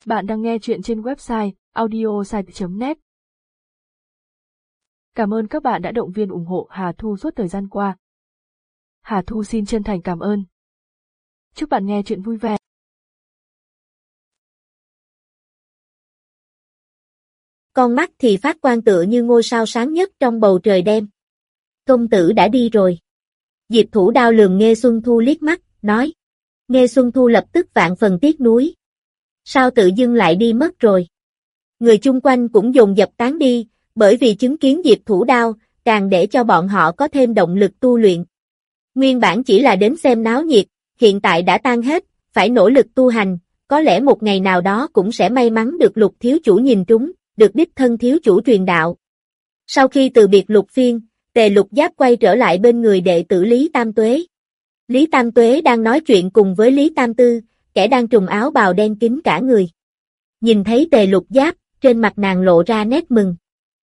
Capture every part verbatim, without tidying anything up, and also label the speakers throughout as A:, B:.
A: Bạn đang nghe chuyện trên website audiosite chấm net. Cảm ơn các bạn đã động viên ủng hộ Hà Thu suốt thời gian qua. Hà Thu xin chân thành cảm ơn. Chúc bạn nghe chuyện vui vẻ.
B: Con mắt thì phát quang tựa như ngôi sao sáng nhất trong bầu trời đêm. Công tử đã đi rồi. Diệp Thủ Đao lườm Nghê Xuân Thu liếc mắt, nói. Nghê Xuân Thu lập tức vạn phần tiếc nuối. Sao tự dưng lại đi mất rồi? Người chung quanh cũng dồn dập tán đi, bởi vì chứng kiến Diệp Thủ Đao, càng để cho bọn họ có thêm động lực tu luyện. Nguyên bản chỉ là đến xem náo nhiệt, hiện tại đã tan hết, phải nỗ lực tu hành, có lẽ một ngày nào đó cũng sẽ may mắn được Lục thiếu chủ nhìn trúng, được đích thân thiếu chủ truyền đạo. Sau khi từ biệt Lục Phiên, Tề Lục Giáp quay trở lại bên người đệ tử Lý Tam Tuế. Lý Tam Tuế đang nói chuyện cùng với Lý Tam Tư, kẻ đang trùm áo bào đen kín cả người. Nhìn thấy Tề Lục Giáp, trên mặt nàng lộ ra nét mừng.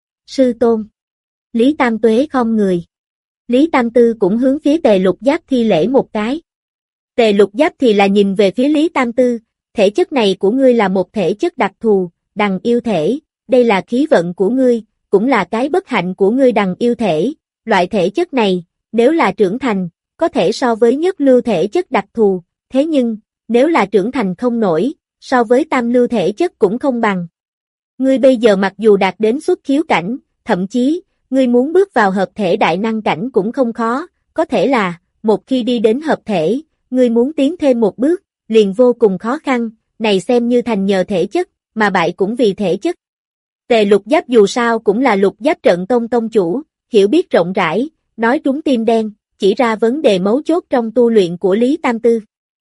B: Sư tôn. Lý Tam Tuế khom người. Lý Tam Tư cũng hướng phía Tề Lục Giáp thi lễ một cái. Tề Lục Giáp thì là nhìn về phía Lý Tam Tư, thể chất này của ngươi là một thể chất đặc thù, đằng yêu thể, đây là khí vận của ngươi, cũng là cái bất hạnh của ngươi đằng yêu thể, loại thể chất này, nếu là trưởng thành, có thể so với nhất lưu thể chất đặc thù, thế nhưng, nếu là trưởng thành không nổi, so với tam lưu thể chất cũng không bằng. Ngươi bây giờ mặc dù đạt đến xuất khiếu cảnh, thậm chí, ngươi muốn bước vào hợp thể đại năng cảnh cũng không khó, có thể là, một khi đi đến hợp thể, ngươi muốn tiến thêm một bước, liền vô cùng khó khăn, này xem như thành nhờ thể chất, mà bại cũng vì thể chất. Tề Lục Giáp dù sao cũng là Lục Giáp trận tông tông chủ, hiểu biết rộng rãi, nói trúng tim đen, chỉ ra vấn đề mấu chốt trong tu luyện của Lý Tam Tư.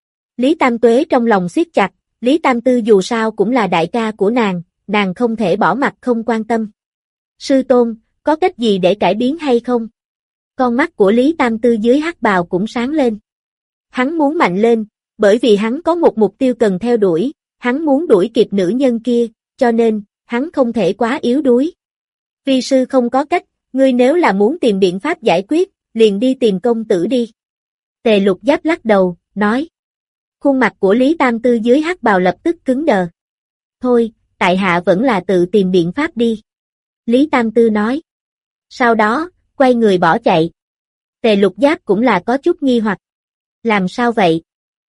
B: Lý Tam Tuế trong lòng siết chặt, Lý Tam Tư dù sao cũng là đại ca của nàng, nàng không thể bỏ mặt không quan tâm. Sư tôn, có cách gì để cải biến hay không? Con mắt của Lý Tam Tư dưới hắc bào cũng sáng lên. Hắn muốn mạnh lên, bởi vì hắn có một mục tiêu cần theo đuổi, hắn muốn đuổi kịp nữ nhân kia, cho nên, hắn không thể quá yếu đuối. Vi sư không có cách, ngươi nếu là muốn tìm biện pháp giải quyết, liền đi tìm công tử đi. Tề Lục Giáp lắc đầu, nói. Khuôn mặt của Lý Tam Tư dưới hắc bào lập tức cứng đờ. Thôi, tại hạ vẫn là tự tìm biện pháp đi. Lý Tam Tư nói. Sau đó, quay người bỏ chạy. Tề Lục Giáp cũng là có chút nghi hoặc. Làm sao vậy?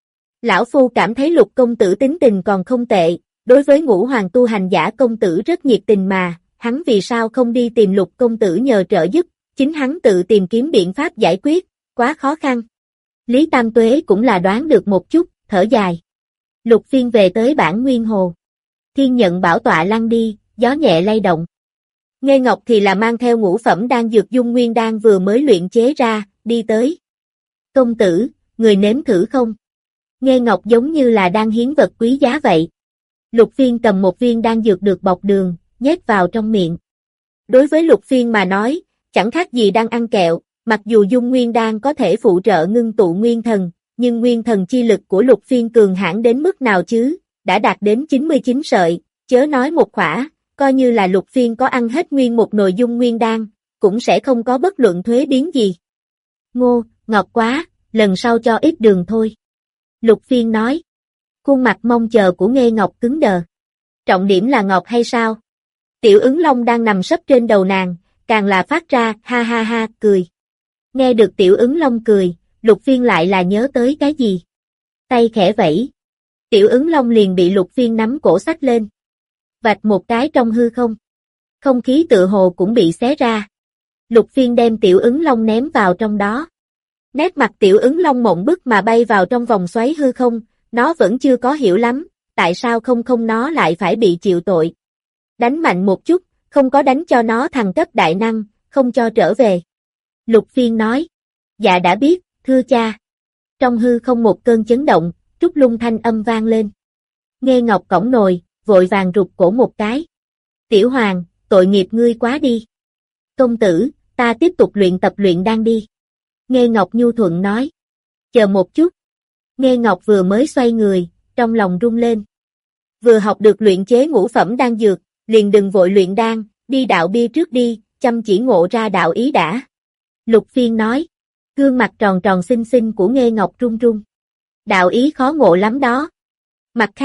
B: Lão Phu cảm thấy Lục công tử tính tình còn không tệ, đối với ngũ hoàng tu hành giả công tử rất nhiệt tình mà, hắn vì sao không đi tìm Lục công tử nhờ trợ giúp, chính hắn tự tìm kiếm biện pháp giải quyết, quá khó khăn. Lý Tam Tuế cũng là đoán được một chút, thở dài. Lục Phiên về tới bản nguyên hồ. Thiên nhận bảo tọa lăn đi, gió nhẹ lay động. Nghê Ngọc thì là mang theo ngũ phẩm đan dược dung nguyên đan vừa mới luyện chế ra, đi tới. Công tử, người nếm thử không? Nghê Ngọc giống như là đang hiến vật quý giá vậy. Lục Phiên cầm một viên đan dược được bọc đường, nhét vào trong miệng. Đối với Lục Phiên mà nói, chẳng khác gì đang ăn kẹo, mặc dù dung nguyên đan có thể phụ trợ ngưng tụ nguyên thần, nhưng nguyên thần chi lực của Lục Phiên cường hãn đến mức nào chứ, đã đạt đến chín mươi chín sợi, chớ nói một khỏa, coi như là Lục Phiên có ăn hết nguyên một nồi dung nguyên đan, cũng sẽ không có bất luận thuế biến gì. Ngô, ngọt quá, lần sau cho ít đường thôi. Lục Phiên nói. Khuôn mặt mong chờ của Nghê Ngọc cứng đờ. Trọng điểm là ngọt hay sao? Tiểu Ứng Long đang nằm sấp trên đầu nàng, càng là phát ra ha ha ha cười. Nghe được Tiểu Ứng Long cười, Lục Phiên lại là nhớ tới cái gì? Tay khẽ vẫy. Tiểu Ứng Long liền bị Lục Phiên nắm cổ xách lên. Vạch một cái trong hư không. Không khí tựa hồ cũng bị xé ra. Lục Phiên đem Tiểu Ứng Long ném vào trong đó. Nét mặt Tiểu Ứng Long mộng bức mà bay vào trong vòng xoáy hư không, nó vẫn chưa có hiểu lắm, tại sao không không nó lại phải bị chịu tội. Đánh mạnh một chút, không có đánh cho nó thăng cấp đại năng, không cho trở về. Lục Phiên nói, dạ đã biết, thưa cha. Trong hư không một cơn chấn động, trúc lung thanh âm vang lên. Nghê Ngọc cõng nồi, vội vàng rụt cổ một cái. Tiểu Hoàng, tội nghiệp ngươi quá đi. Công tử, ta tiếp tục luyện tập luyện đan đi. Nghê Ngọc nhu thuận nói. Chờ một chút. Nghê Ngọc vừa mới xoay người, trong lòng rung lên. Vừa học được luyện chế ngũ phẩm đan dược, liền đừng vội luyện đan, đi đạo bia trước đi, chăm chỉ ngộ ra đạo ý đã. Lục Phiên nói. Gương mặt tròn tròn xinh xinh của Nghê Ngọc run run. Đạo ý khó ngộ lắm đó. Mặt khác,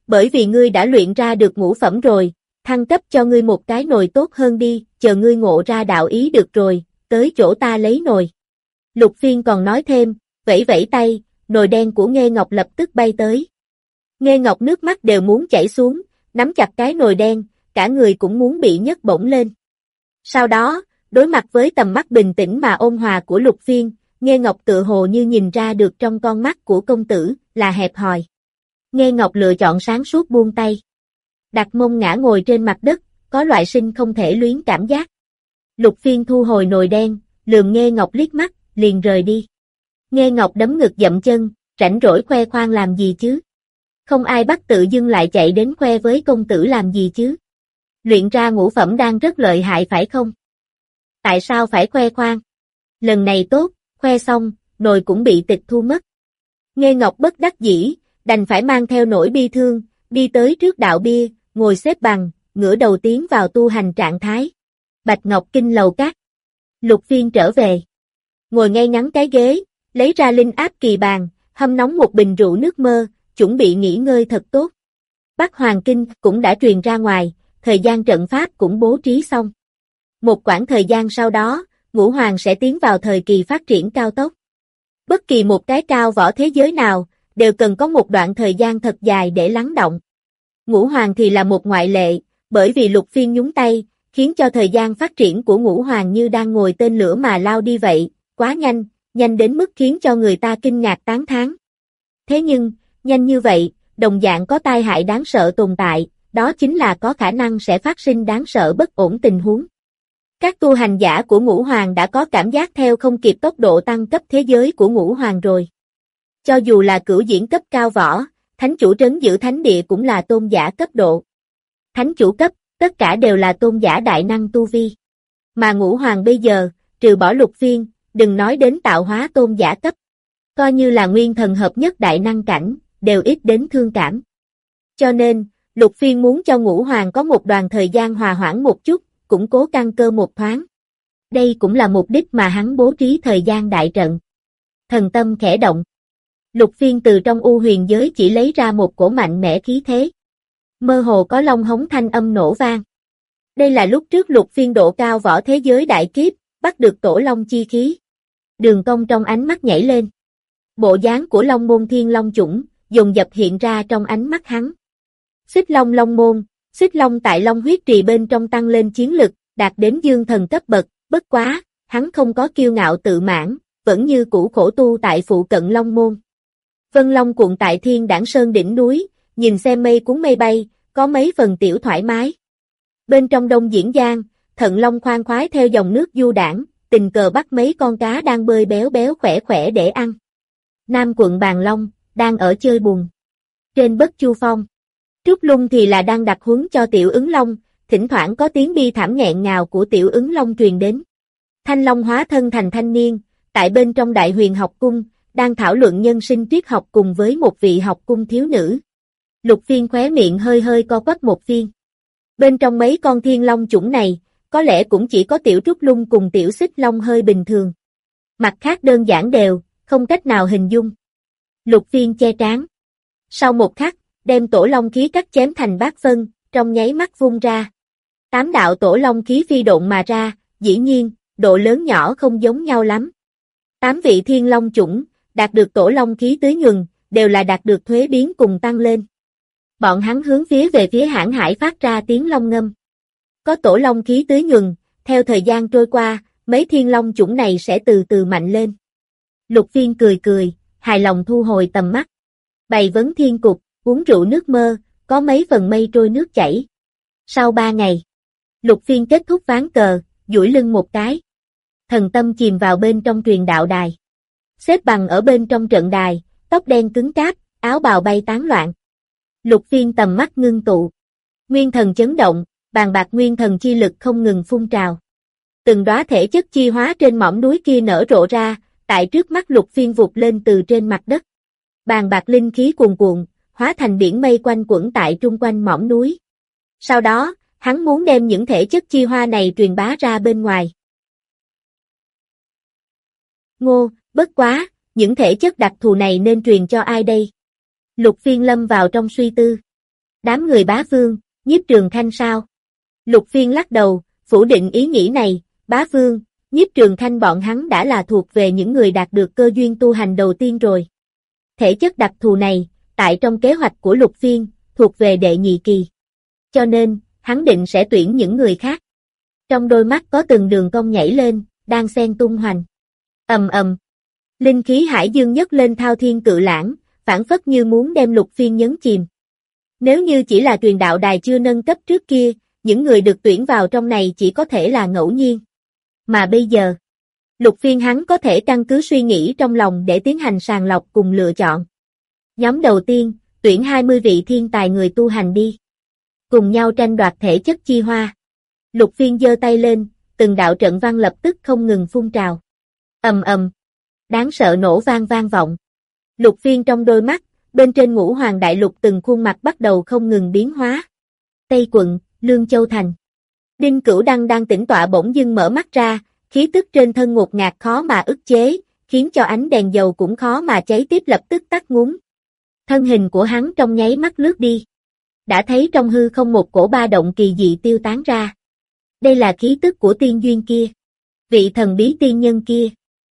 B: bởi vì ngươi đã luyện ra được ngũ phẩm rồi, thăng cấp cho ngươi một cái nồi tốt hơn đi, chờ ngươi ngộ ra đạo ý được rồi, tới chỗ ta lấy nồi. Lục Phiên còn nói thêm, vẫy vẫy tay, nồi đen của Nghê Ngọc lập tức bay tới. Nghê Ngọc nước mắt đều muốn chảy xuống, nắm chặt cái nồi đen, cả người cũng muốn bị nhấc bổng lên. Sau đó, đối mặt với tầm mắt bình tĩnh mà ôn hòa của Lục Phiên, Nghê Ngọc tự hồ như nhìn ra được trong con mắt của công tử là hẹp hòi. Nghê Ngọc lựa chọn sáng suốt buông tay. Đặt mông ngã ngồi trên mặt đất, có loại sinh không thể luyến cảm giác. Lục Phiên thu hồi nồi đen, lườm Nghê Ngọc liếc mắt, liền rời đi. Nghê Ngọc đấm ngực dậm chân, rảnh rỗi khoe khoang làm gì chứ? Không ai bắt tự dưng lại chạy đến khoe với công tử làm gì chứ? Luyện ra ngũ phẩm đang rất lợi hại phải không? Tại sao phải khoe khoang? Lần này tốt, khoe xong, nồi cũng bị tịch thu mất. Nghê Ngọc bất đắc dĩ, đành phải mang theo nỗi bi thương, đi tới trước đạo bia, ngồi xếp bằng, ngửa đầu tiến vào tu hành trạng thái. Bạch Ngọc Kinh lầu các. Lục Phiên trở về. Ngồi ngay ngắn cái ghế, lấy ra linh áp kỳ bàn, hâm nóng một bình rượu nước mơ, chuẩn bị nghỉ ngơi thật tốt. Bắc Hoàng Kinh cũng đã truyền ra ngoài, thời gian trận pháp cũng bố trí xong. Một quãng thời gian sau đó, Ngũ Hoàng sẽ tiến vào thời kỳ phát triển cao tốc. Bất kỳ một cái cao võ thế giới nào, đều cần có một đoạn thời gian thật dài để lắng động. Ngũ Hoàng thì là một ngoại lệ, bởi vì Lục Phiên nhúng tay, khiến cho thời gian phát triển của Ngũ Hoàng như đang ngồi tên lửa mà lao đi vậy, quá nhanh, nhanh đến mức khiến cho người ta kinh ngạc tán thán. Thế nhưng, nhanh như vậy, đồng dạng có tai hại đáng sợ tồn tại, đó chính là có khả năng sẽ phát sinh đáng sợ bất ổn tình huống. Các tu hành giả của Ngũ Hoàng đã có cảm giác theo không kịp tốc độ tăng cấp thế giới của Ngũ Hoàng rồi. Cho dù là cửu diễn cấp cao võ, thánh chủ trấn giữ thánh địa cũng là tôn giả cấp độ. Thánh chủ cấp, tất cả đều là tôn giả đại năng tu vi. Mà Ngũ Hoàng bây giờ, trừ bỏ Lục Phiên, đừng nói đến tạo hóa tôn giả cấp. Coi như là nguyên thần hợp nhất đại năng cảnh, đều ít đến thương cảm. Cho nên, Lục Phiên muốn cho Ngũ Hoàng có một đoạn thời gian hòa hoãn một chút, củng cố căn cơ một thoáng. Đây cũng là mục đích mà hắn bố trí thời gian đại trận. Thần tâm khẽ động. Lục Phiên từ trong u huyền giới chỉ lấy ra một cổ mạnh mẽ khí thế. Mơ hồ có long hống thanh âm nổ vang. Đây là lúc trước Lục Phiên độ cao võ thế giới đại kiếp, bắt được tổ long chi khí. Đường cong trong ánh mắt nhảy lên. Bộ dáng của Long Môn Thiên Long chủng, dồn dập hiện ra trong ánh mắt hắn. Xích Long Long Môn, Xích Long tại Long huyết trì bên trong tăng lên chiến lực, đạt đến dương thần cấp bậc, bất quá, hắn không có kiêu ngạo tự mãn, vẫn như cũ khổ tu tại phụ cận Long Môn. Vân Long cuộn tại Thiên Đản Sơn đỉnh núi, nhìn xem mây cuốn mây bay, có mấy phần tiểu thoải mái. Bên trong Đông Diễn Giang, Thận Long khoan khoái theo dòng nước du đãng, tình cờ bắt mấy con cá đang bơi béo béo khỏe khỏe để ăn. Nam quận Bàn Long, đang ở chơi bùn. Trên Bất Chu Phong, Trúc Lung thì là đang đặt huấn cho Tiểu Ứng Long, thỉnh thoảng có tiếng bi thảm nghẹn ngào của Tiểu Ứng Long truyền đến. Thanh Long hóa thân thành thanh niên, tại bên trong Đại Huyền học cung, đang thảo luận nhân sinh triết học cùng với một vị học cung thiếu nữ. Lục Phiên khóe miệng hơi hơi co quắp một phiên. Bên trong mấy con thiên long chủng này, có lẽ cũng chỉ có Tiểu Trúc Lung cùng Tiểu Xích Long hơi bình thường. Mặt khác đơn giản đều, không cách nào hình dung. Lục Phiên che trán. Sau một khắc, đem tổ long khí cắt chém thành bát phân, trong nháy mắt vung ra. Tám đạo tổ long khí phi độn mà ra, dĩ nhiên, độ lớn nhỏ không giống nhau lắm. Tám vị thiên long chủng, đạt được tổ long khí tưới nhuần, đều là đạt được thuế biến cùng tăng lên. Bọn hắn hướng phía về phía Hãn Hải phát ra tiếng long ngâm. Có tổ long khí tưới nhuần, theo thời gian trôi qua, mấy thiên long chủng này sẽ từ từ mạnh lên. Lục Phiên cười cười, hài lòng thu hồi tầm mắt. Bày vấn thiên cục, uống rượu nước mơ, có mấy phần mây trôi nước chảy. Sau ba ngày, Lục Phiên kết thúc ván cờ, duỗi lưng một cái. Thần tâm chìm vào bên trong truyền đạo đài. Xếp bằng ở bên trong trận đài, tóc đen cứng cáp, áo bào bay tán loạn. Lục Phiên tầm mắt ngưng tụ. Nguyên thần chấn động, bàn bạc nguyên thần chi lực không ngừng phun trào. Từng đóa thể chất chi hóa trên mỏm núi kia nở rộ ra, tại trước mắt Lục Phiên vụt lên từ trên mặt đất. Bàn bạc linh khí cuồn cuộn, hóa thành biển mây quanh quẩn tại trung quanh mỏm núi. Sau đó, hắn muốn đem những thể chất chi hoa này truyền bá ra bên ngoài. Ngô, bất quá, những thể chất đặc thù này nên truyền cho ai đây? Lục Phiên lâm vào trong suy tư. Đám người Bá Vương, Nhiếp Trường Khanh sao? Lục Phiên lắc đầu, phủ định ý nghĩ này, Bá Vương, Nhiếp Trường Khanh bọn hắn đã là thuộc về những người đạt được cơ duyên tu hành đầu tiên rồi. Thể chất đặc thù này, tại trong kế hoạch của Lục Phiên, thuộc về đệ nhị kỳ. Cho nên, hắn định sẽ tuyển những người khác. Trong đôi mắt có từng đường cong nhảy lên, đang xen tung hoành. Ầm ầm. Linh khí hải dương nhấc lên thao thiên cự lãng, phản phất như muốn đem Lục Phiên nhấn chìm. Nếu như chỉ là truyền đạo đài chưa nâng cấp trước kia, những người được tuyển vào trong này chỉ có thể là ngẫu nhiên. Mà bây giờ, Lục Phiên hắn có thể căn cứ suy nghĩ trong lòng để tiến hành sàng lọc cùng lựa chọn. Nhóm đầu tiên, tuyển hai mươi vị thiên tài người tu hành đi. Cùng nhau tranh đoạt thể chất chi hoa. Lục Phiên giơ tay lên, từng đạo trận văn lập tức không ngừng phun trào. Ầm ầm. Đáng sợ nổ vang vang vọng. Lục Phiên trong đôi mắt, bên trên Ngũ Hoàng Đại Lục từng khuôn mặt bắt đầu không ngừng biến hóa. Tây Quận, Lương Châu Thành. Đinh Cửu Đăng đang tĩnh tọa bỗng dưng mở mắt ra, khí tức trên thân ngột ngạt khó mà ức chế, khiến cho ánh đèn dầu cũng khó mà cháy tiếp lập tức tắt ngúm. Thân hình của hắn trong nháy mắt lướt đi. Đã thấy trong hư không một cổ ba động kỳ dị tiêu tán ra. Đây là khí tức của tiên duyên kia. Vị thần bí tiên nhân kia.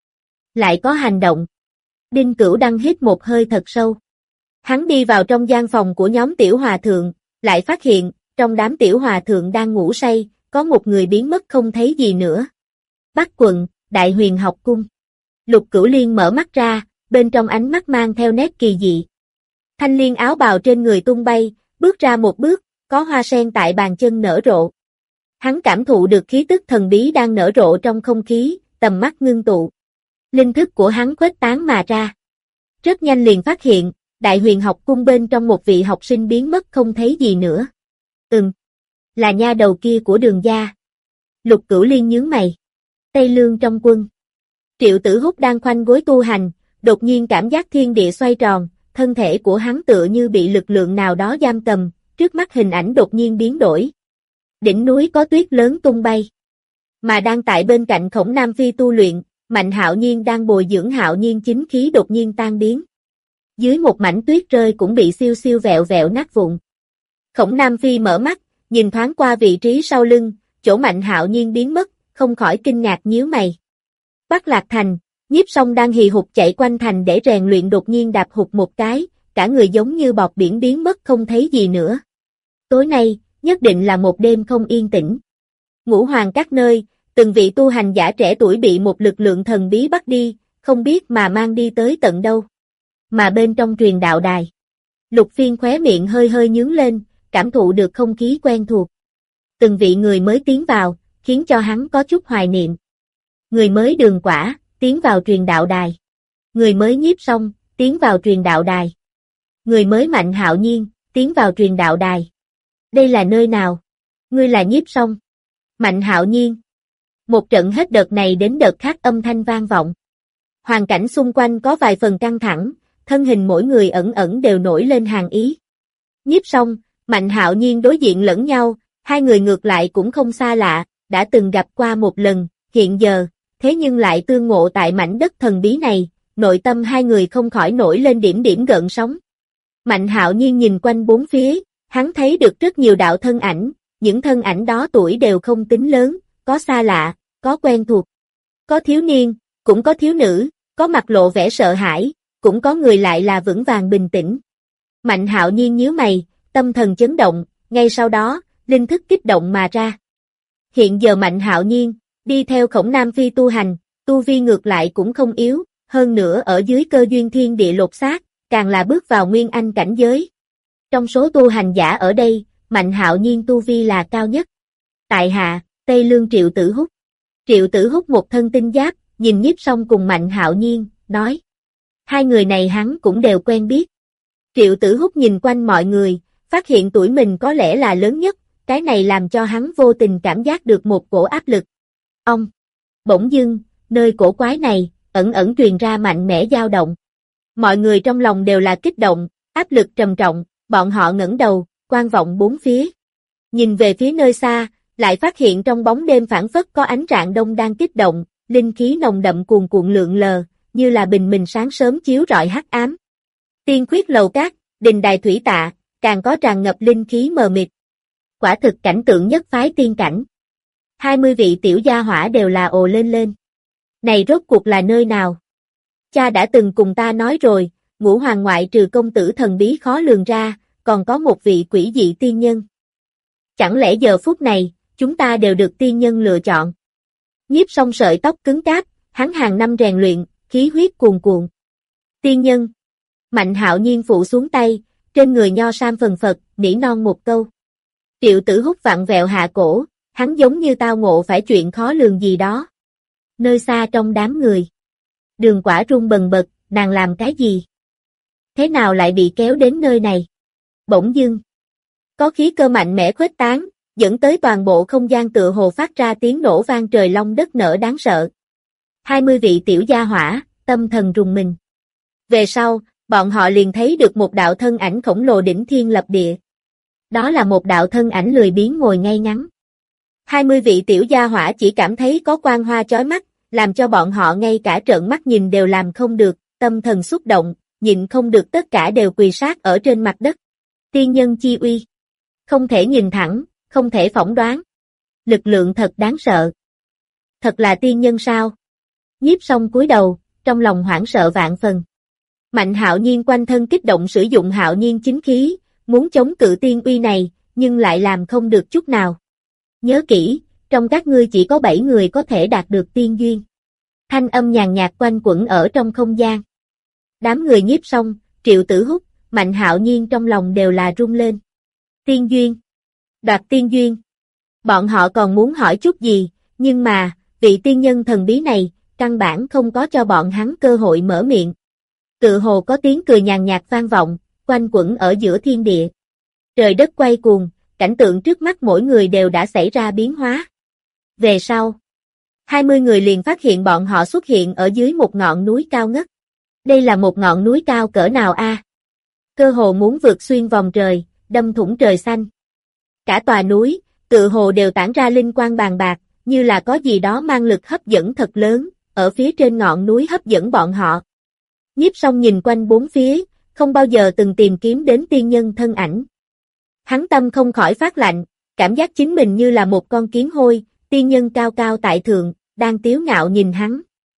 B: Lại có hành động. Đinh Cửu Đăng hít một hơi thật sâu. Hắn đi vào trong gian phòng của nhóm tiểu hòa thượng, lại phát hiện, trong đám tiểu hòa thượng đang ngủ say, có một người biến mất không thấy gì nữa. Bắc quận, Đại Huyền học cung. Lục Cửu Liên mở mắt ra, bên trong ánh mắt mang theo nét kỳ dị. Thanh liên áo bào trên người tung bay, bước ra một bước, có hoa sen tại bàn chân nở rộ. Hắn cảm thụ được khí tức thần bí đang nở rộ trong không khí, tầm mắt ngưng tụ. Linh thức của hắn khuếch tán mà ra. Rất nhanh liền phát hiện, Đại Huyền học cung bên trong một vị học sinh biến mất không thấy gì nữa. Ừm, là nha đầu kia của Đường gia. Lục Cửu Liên nhướng mày. Tây Lương trong quân. Triệu Tử Húc đang khoanh gối tu hành, đột nhiên cảm giác thiên địa xoay tròn, thân thể của hắn tựa như bị lực lượng nào đó giam cầm, trước mắt hình ảnh đột nhiên biến đổi. Đỉnh núi có tuyết lớn tung bay. Mà đang tại bên cạnh Khổng Nam Phi tu luyện, Mạnh Hạo Nhiên đang bồi dưỡng Hạo Nhiên chính khí đột nhiên tan biến. Dưới một mảnh tuyết rơi cũng bị siêu siêu vẹo vẹo nát vụn. Khổng Nam Phi mở mắt, nhìn thoáng qua vị trí sau lưng, chỗ Mạnh Hạo Nhiên biến mất, không khỏi kinh ngạc nhíu mày. Bắc Lạc Thành, Nhiếp Song đang hì hục chạy quanh thành để rèn luyện đột nhiên đạp hụt một cái, cả người giống như bọt biển biến mất không thấy gì nữa. Tối nay, nhất định là một đêm không yên tĩnh. Ngũ Hoàng các nơi, từng vị tu hành giả trẻ tuổi bị một lực lượng thần bí bắt đi, không biết mà mang đi tới tận đâu. Mà bên trong truyền đạo đài, Lục Phiên khóe miệng hơi hơi nhướng lên, cảm thụ được không khí quen thuộc. Từng vị người mới tiến vào, khiến cho hắn có chút hoài niệm. Người mới Đường Quả, tiến vào truyền đạo đài. Người mới Nhiếp Song, tiến vào truyền đạo đài. Người mới Mạnh Hạo Nhiên, tiến vào truyền đạo đài. Đây là nơi nào? Ngươi là Nhiếp Song. Mạnh Hạo Nhiên. Một trận hết đợt này đến đợt khác âm thanh vang vọng. Hoàn cảnh xung quanh có vài phần căng thẳng, thân hình mỗi người ẩn ẩn đều nổi lên hàn ý. Nhiếp Song, Mạnh Hạo Nhiên đối diện lẫn nhau, hai người ngược lại cũng không xa lạ, đã từng gặp qua một lần, hiện giờ, thế nhưng lại tương ngộ tại mảnh đất thần bí này, nội tâm hai người không khỏi nổi lên điểm điểm gợn sóng. Mạnh Hạo Nhiên nhìn quanh bốn phía, hắn thấy được rất nhiều đạo thân ảnh, những thân ảnh đó tuổi đều không tính lớn, có xa lạ, có quen thuộc, có thiếu niên, cũng có thiếu nữ, có mặt lộ vẻ sợ hãi, cũng có người lại là vững vàng bình tĩnh. Mạnh Hạo Nhiên nhíu mày, tâm thần chấn động, ngay sau đó, linh thức kích động mà ra. Hiện giờ Mạnh Hạo Nhiên, đi theo Khổng Nam Phi tu hành, tu vi ngược lại cũng không yếu, hơn nữa ở dưới cơ duyên thiên địa lột xác, càng là bước vào nguyên anh cảnh giới. Trong số tu hành giả ở đây, Mạnh Hạo Nhiên tu vi là cao nhất. Tại hạ, Tây Lương Triệu Tử Húc. Triệu Tử Húc một thân tinh giáp, nhìn Nhiếp Song cùng Mạnh Hạo Nhiên, nói. Hai người này hắn cũng đều quen biết. Triệu Tử Húc nhìn quanh mọi người, phát hiện tuổi mình có lẽ là lớn nhất, cái này làm cho hắn vô tình cảm giác được một cổ áp lực. Ông! Bỗng dưng, nơi cổ quái này, ẩn ẩn truyền ra mạnh mẽ dao động. Mọi người trong lòng đều là kích động, áp lực trầm trọng, bọn họ ngẩng đầu, quan vọng bốn phía. Nhìn về phía nơi xa, lại phát hiện trong bóng đêm phảng phất có ánh rạng đông đang kích động, linh khí nồng đậm cuồn cuộn lượn lờ, như là bình minh sáng sớm chiếu rọi hắc ám. Tiên khuyết lầu cát, đình đài thủy tạ, càng có tràn ngập linh khí mờ mịt. Quả thực cảnh tượng nhất phái tiên cảnh. Hai mươi vị tiểu gia hỏa đều là ồ lên lên. Này rốt cuộc là nơi nào? Cha đã từng cùng ta nói rồi, Ngũ Hoàng ngoại trừ công tử thần bí khó lường ra, còn có một vị quỷ dị tiên nhân. Chẳng lẽ giờ phút này, chúng ta đều được tiên nhân lựa chọn? Nhiếp Song sợi tóc cứng cáp, hắn hàng năm rèn luyện, khí huyết cuồn cuộn. Tiên nhân. Mạnh Hạo Nhiên phụ xuống tay, trên người nho sam phần phật, nỉ non một câu. Triệu Tử Hút vặn vẹo hạ cổ, hắn giống như tao ngộ phải chuyện khó lường gì đó. Nơi xa trong đám người. Đường Quả run bần bật, nàng làm cái gì? Thế nào lại bị kéo đến nơi này? Bỗng dưng. Có khí cơ mạnh mẽ khuếch tán, dẫn tới toàn bộ không gian tựa hồ phát ra tiếng nổ vang trời long đất nở đáng sợ. Hai mươi vị tiểu gia hỏa, tâm thần rùng mình. Về sau, bọn họ liền thấy được một đạo thân ảnh khổng lồ đỉnh thiên lập địa. Đó là một đạo thân ảnh lười biếng ngồi ngay ngắn. Hai mươi vị tiểu gia hỏa chỉ cảm thấy có quang hoa chói mắt, làm cho bọn họ ngay cả trợn mắt nhìn đều làm không được, tâm thần xúc động, nhịn không được tất cả đều quỳ sát ở trên mặt đất. Tiên nhân chi uy. Không thể nhìn thẳng, không thể phỏng đoán. Lực lượng thật đáng sợ. Thật là tiên nhân sao? Nhiếp Song cúi đầu, trong lòng hoảng sợ vạn phần. Mạnh Hạo Nhiên quanh thân kích động sử dụng Hạo Nhiên chính khí, muốn chống cự tiên uy này, nhưng lại làm không được chút nào. Nhớ kỹ, trong các ngươi chỉ có bảy người có thể đạt được tiên duyên. Thanh âm nhàn nhạt quanh quẩn ở trong không gian. Đám người Nhiếp Song, Triệu Tử Hút, Mạnh Hạo Nhiên trong lòng đều là rung lên. Tiên duyên. Đoạt tiên duyên. Bọn họ còn muốn hỏi chút gì, nhưng mà, vị tiên nhân thần bí này, căn bản không có cho bọn hắn cơ hội mở miệng. Tự hồ có tiếng cười nhàn nhạt vang vọng, quanh quẩn ở giữa thiên địa. Trời đất quay cuồng, cảnh tượng trước mắt mỗi người đều đã xảy ra biến hóa. Về sau, hai mươi người liền phát hiện bọn họ xuất hiện ở dưới một ngọn núi cao ngất. Đây là một ngọn núi cao cỡ nào a? Cơ hồ muốn vượt xuyên vòng trời, đâm thủng trời xanh. Cả tòa núi, tự hồ đều tản ra linh quang bàn bạc, như là có gì đó mang lực hấp dẫn thật lớn, ở phía trên ngọn núi hấp dẫn bọn họ. Nhiếp Song nhìn quanh bốn phía, không bao giờ từng tìm kiếm đến tiên nhân thân ảnh. Hắn tâm không khỏi phát lạnh, cảm giác chính mình như là một con kiến hôi, tiên nhân cao cao tại thượng, đang tiếu ngạo nhìn hắn.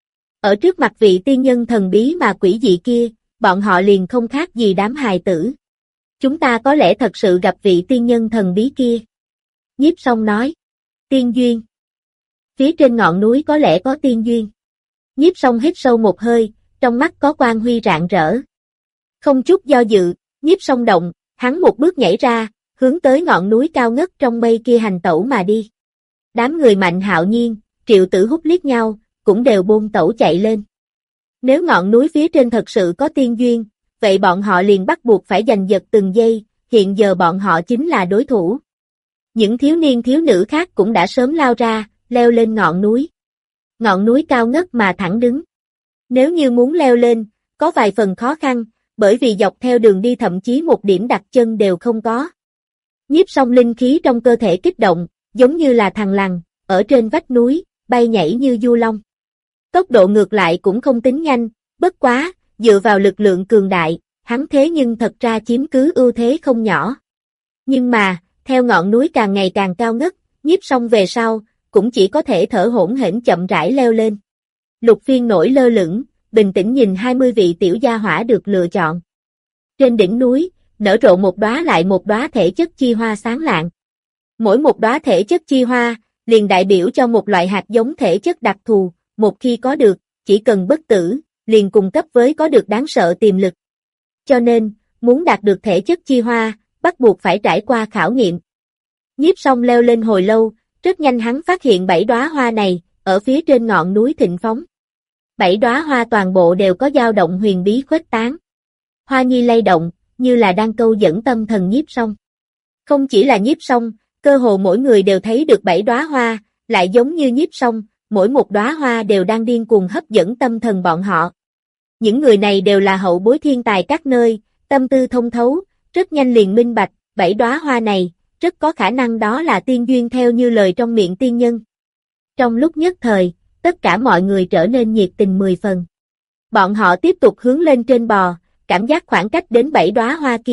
B: Ở trước mặt vị tiên nhân thần bí mà quỷ dị kia, bọn họ liền không khác gì đám hài tử. Chúng ta có lẽ thật sự gặp vị tiên nhân thần bí kia. Nhiếp Song nói. Tiên duyên. Phía trên ngọn núi có lẽ có tiên duyên. Nhiếp Song hít sâu một hơi, trong mắt có quang huy rạng rỡ. Không chút do dự, Nhiếp Song động, hắn một bước nhảy ra, hướng tới ngọn núi cao ngất trong mây kia hành tẩu mà đi. Đám người Mạnh Hạo Nhiên, Triệu Tử Hút liếc nhau, cũng đều buông tẩu chạy lên. Nếu ngọn núi phía trên thật sự có tiên duyên, vậy bọn họ liền bắt buộc phải giành giật từng giây, hiện giờ bọn họ chính là đối thủ. Những thiếu niên thiếu nữ khác cũng đã sớm lao ra, leo lên ngọn núi. Ngọn núi cao ngất mà thẳng đứng. Nếu như muốn leo lên, có vài phần khó khăn, bởi vì dọc theo đường đi thậm chí một điểm đặt chân đều không có. Nhiếp Song linh khí trong cơ thể kích động, giống như là thằn lằn, ở trên vách núi, bay nhảy như du long. Tốc độ ngược lại cũng không tính nhanh, bất quá, dựa vào lực lượng cường đại, hắn thế nhưng thật ra chiếm cứ ưu thế không nhỏ. Nhưng mà, theo ngọn núi càng ngày càng cao ngất, Nhiếp Song về sau, cũng chỉ có thể thở hổn hển chậm rãi leo lên. Lục Phiên nổi lơ lửng, bình tĩnh nhìn hai mươi vị tiểu gia hỏa được lựa chọn. Trên đỉnh núi, nở rộ một đóa lại một đóa thể chất chi hoa sáng lạng. Mỗi một đóa thể chất chi hoa, liền đại biểu cho một loại hạt giống thể chất đặc thù, một khi có được, chỉ cần bất tử, liền cùng cấp với có được đáng sợ tiềm lực. Cho nên, muốn đạt được thể chất chi hoa, bắt buộc phải trải qua khảo nghiệm. Nhiếp Song leo lên hồi lâu, rất nhanh hắn phát hiện bảy đóa hoa này, ở phía trên ngọn núi thịnh phóng. Bảy đóa hoa toàn bộ đều có dao động huyền bí khuếch tán. Hoa nhi lay động, như là đang câu dẫn tâm thần Nhiếp Song. Không chỉ là Nhiếp Song, cơ hồ mỗi người đều thấy được bảy đóa hoa, lại giống như Nhiếp Song, mỗi một đóa hoa đều đang điên cuồng hấp dẫn tâm thần bọn họ. Những người này đều là hậu bối thiên tài các nơi, tâm tư thông thấu, rất nhanh liền minh bạch, bảy đóa hoa này, rất có khả năng đó là tiên duyên theo như lời trong miệng tiên nhân. Trong lúc nhất thời, tất cả mọi người trở nên nhiệt tình mười phần. Bọn họ tiếp tục hướng lên trên bò, cảm giác khoảng cách đến bảy đóa hoa kia,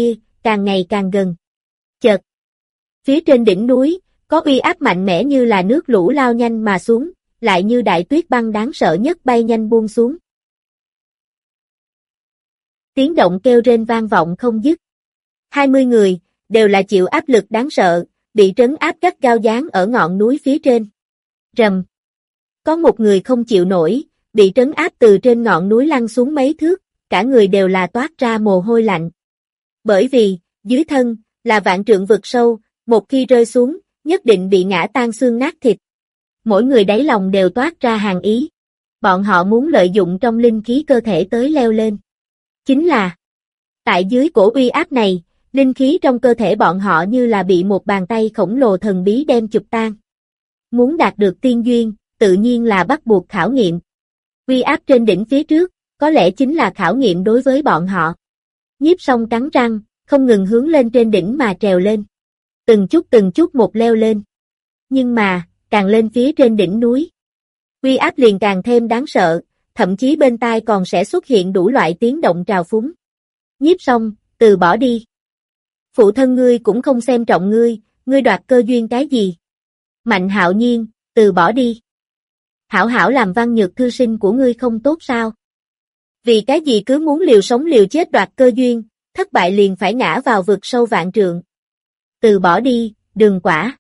B: càng ngày càng gần. Chợt, phía trên đỉnh núi, có uy áp mạnh mẽ như là nước lũ lao nhanh mà xuống, lại như đại tuyết băng đáng sợ nhất bay nhanh buông xuống. Tiếng động kêu rên vang vọng không dứt. Hai mươi người, đều là chịu áp lực đáng sợ, bị trấn áp gắt gao dán ở ngọn núi phía trên. Rầm. Có một người không chịu nổi, bị trấn áp từ trên ngọn núi lăn xuống mấy thước, cả người đều là toát ra mồ hôi lạnh. Bởi vì, dưới thân, là vạn trượng vực sâu, một khi rơi xuống, nhất định bị ngã tan xương nát thịt. Mỗi người đáy lòng đều toát ra hàng ý. Bọn họ muốn lợi dụng trong linh khí cơ thể tới leo lên. Chính là, tại dưới cổ uy áp này, linh khí trong cơ thể bọn họ như là bị một bàn tay khổng lồ thần bí đem chụp tan. Muốn đạt được tiên duyên, tự nhiên là bắt buộc khảo nghiệm. Uy áp trên đỉnh phía trước, có lẽ chính là khảo nghiệm đối với bọn họ. Nhiếp Song cắn răng, không ngừng hướng lên trên đỉnh mà trèo lên. Từng chút từng chút một leo lên. Nhưng mà, càng lên phía trên đỉnh núi, uy áp liền càng thêm đáng sợ, thậm chí bên tai còn sẽ xuất hiện đủ loại tiếng động trào phúng. Nhiếp Song, từ bỏ đi. Phụ thân ngươi cũng không xem trọng ngươi, ngươi đoạt cơ duyên cái gì? Mạnh Hạo Nhiên, từ bỏ đi. Hảo hảo làm văn nhược thư sinh của ngươi không tốt sao? Vì cái gì cứ muốn liều sống liều chết đoạt cơ duyên, thất bại liền phải ngã vào vực sâu vạn trượng. Từ bỏ đi, Đường Quả.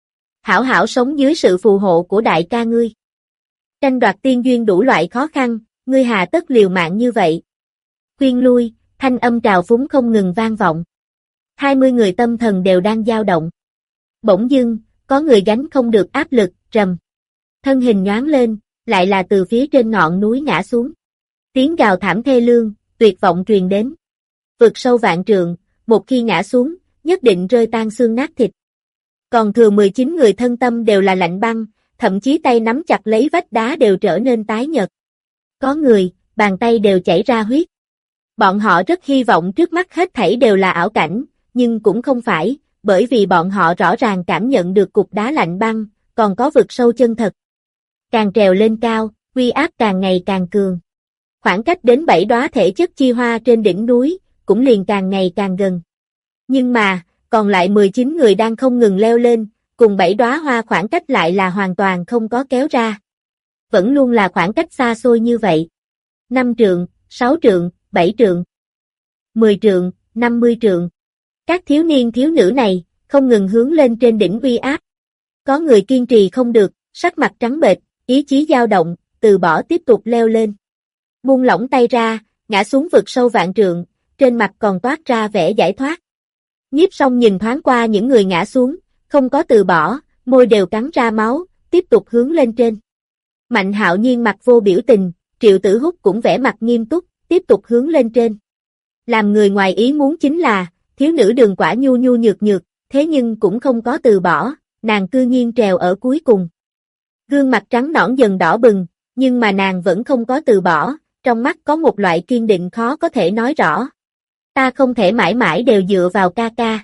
B: Hảo hảo sống dưới sự phù hộ của đại ca ngươi. Tranh đoạt tiên duyên đủ loại khó khăn, ngươi hà tất liều mạng như vậy. Khuyên lui, thanh âm trào phúng không ngừng vang vọng. Hai mươi người tâm thần đều đang dao động. Bỗng dưng, có người gánh không được áp lực, rầm. Thân hình nhoáng lên, lại là từ phía trên ngọn núi ngã xuống. Tiếng gào thảm thê lương, tuyệt vọng truyền đến. Vực sâu vạn trượng, một khi ngã xuống, nhất định rơi tan xương nát thịt. Còn thừa mười chín người thân tâm đều là lạnh băng, thậm chí tay nắm chặt lấy vách đá đều trở nên tái nhợt. Có người, bàn tay đều chảy ra huyết. Bọn họ rất hy vọng trước mắt hết thảy đều là ảo cảnh, nhưng cũng không phải, bởi vì bọn họ rõ ràng cảm nhận được cục đá lạnh băng, còn có vực sâu chân thật. Càng trèo lên cao, uy áp càng ngày càng cường. Khoảng cách đến bảy đóa thể chất chi hoa trên đỉnh núi, cũng liền càng ngày càng gần. Nhưng mà, còn lại mười chín người đang không ngừng leo lên, cùng bảy đóa hoa khoảng cách lại là hoàn toàn không có kéo ra. Vẫn luôn là khoảng cách xa xôi như vậy. Năm trượng, sáu trượng, bảy trượng, mười trượng, năm mươi trượng. Các thiếu niên thiếu nữ này, không ngừng hướng lên trên đỉnh uy áp. Có người kiên trì không được, sắc mặt trắng bệch, ý chí dao động, từ bỏ tiếp tục leo lên. Buông lỏng tay ra, ngã xuống vực sâu vạn trượng, trên mặt còn toát ra vẻ giải thoát. Nhiếp Song nhìn thoáng qua những người ngã xuống, không có từ bỏ, môi đều cắn ra máu, tiếp tục hướng lên trên. Mạnh Hạo Nhiên mặt vô biểu tình, Triệu Tử Húc cũng vẻ mặt nghiêm túc, tiếp tục hướng lên trên. Làm người ngoài ý muốn chính là, thiếu nữ Đường Quả nhu nhu nhược nhược, thế nhưng cũng không có từ bỏ, nàng cư nhiên trèo ở cuối cùng. Gương mặt trắng nõn dần đỏ bừng, nhưng mà nàng vẫn không có từ bỏ, trong mắt có một loại kiên định khó có thể nói rõ. Ta không thể mãi mãi đều dựa vào ca ca.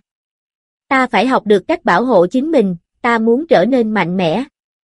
B: Ta phải học được cách bảo hộ chính mình, ta muốn trở nên mạnh mẽ.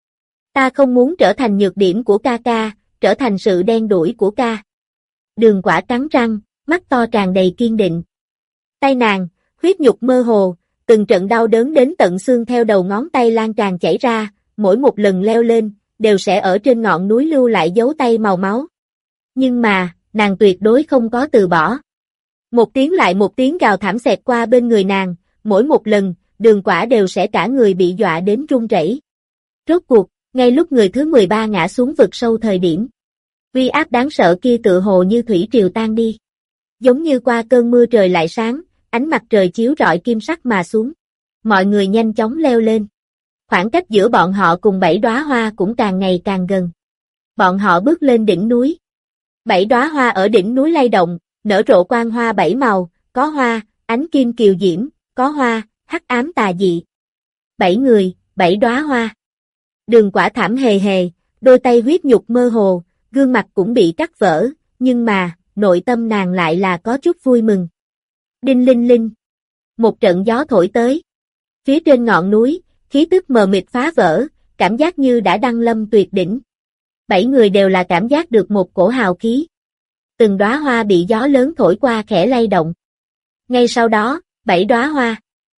B: Ta không muốn trở thành nhược điểm của ca ca, trở thành sự đen đủi của ca. Đường Quả cắn răng, mắt to tràn đầy kiên định. Tay nàng, huyết nhục mơ hồ, từng trận đau đớn đến tận xương theo đầu ngón tay lan tràn chảy ra, mỗi một lần leo lên, đều sẽ ở trên ngọn núi lưu lại dấu tay màu máu. Nhưng mà, nàng tuyệt đối không có từ bỏ. Một tiếng lại một tiếng gào thảm xẹt qua bên người nàng, mỗi một lần, Đường Quả đều sẽ cả người bị dọa đến run rẩy. Rốt cuộc, ngay lúc người thứ mười ba ngã xuống vực sâu thời điểm, uy áp đáng sợ kia tựa hồ như thủy triều tan đi. Giống như qua cơn mưa trời lại sáng, ánh mặt trời chiếu rọi kim sắc mà xuống. Mọi người nhanh chóng leo lên. Khoảng cách giữa bọn họ cùng bảy đóa hoa cũng càng ngày càng gần. Bọn họ bước lên đỉnh núi. Bảy đóa hoa ở đỉnh núi lay động, nở rộ quang hoa bảy màu, có hoa, ánh kim kiều diễm, có hoa, hắc ám tà dị. Bảy người, bảy đóa hoa. Đường Quả thảm hề hề, đôi tay huyết nhục mơ hồ, gương mặt cũng bị cắt vỡ, nhưng mà, nội tâm nàng lại là có chút vui mừng. Đinh linh linh. Một trận gió thổi tới. Phía trên ngọn núi, khí tức mờ mịt phá vỡ, cảm giác như đã đăng lâm tuyệt đỉnh. Bảy người đều là cảm giác được một cổ hào khí. Từng đóa hoa bị gió lớn thổi qua khẽ lay động. Ngay sau đó, Bảy đóa hoa.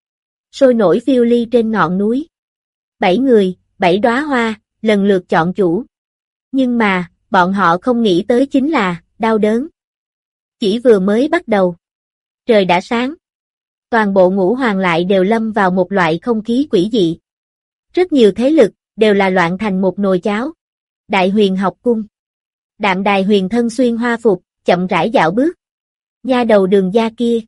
B: Sôi nổi phiêu ly trên ngọn núi. Bảy người, bảy đóa hoa, lần lượt chọn chủ. Nhưng mà, bọn họ không nghĩ tới chính là, đau đớn. Chỉ vừa mới bắt đầu. Trời đã sáng. Toàn bộ ngũ hoàng lại đều lâm vào một loại không khí quỷ dị. Rất nhiều thế lực, đều là loạn thành một nồi cháo. Đại huyền học cung. Đạm Đài Huyền thân xuyên hoa phục, chậm rãi dạo bước. Nha đầu Đường gia kia.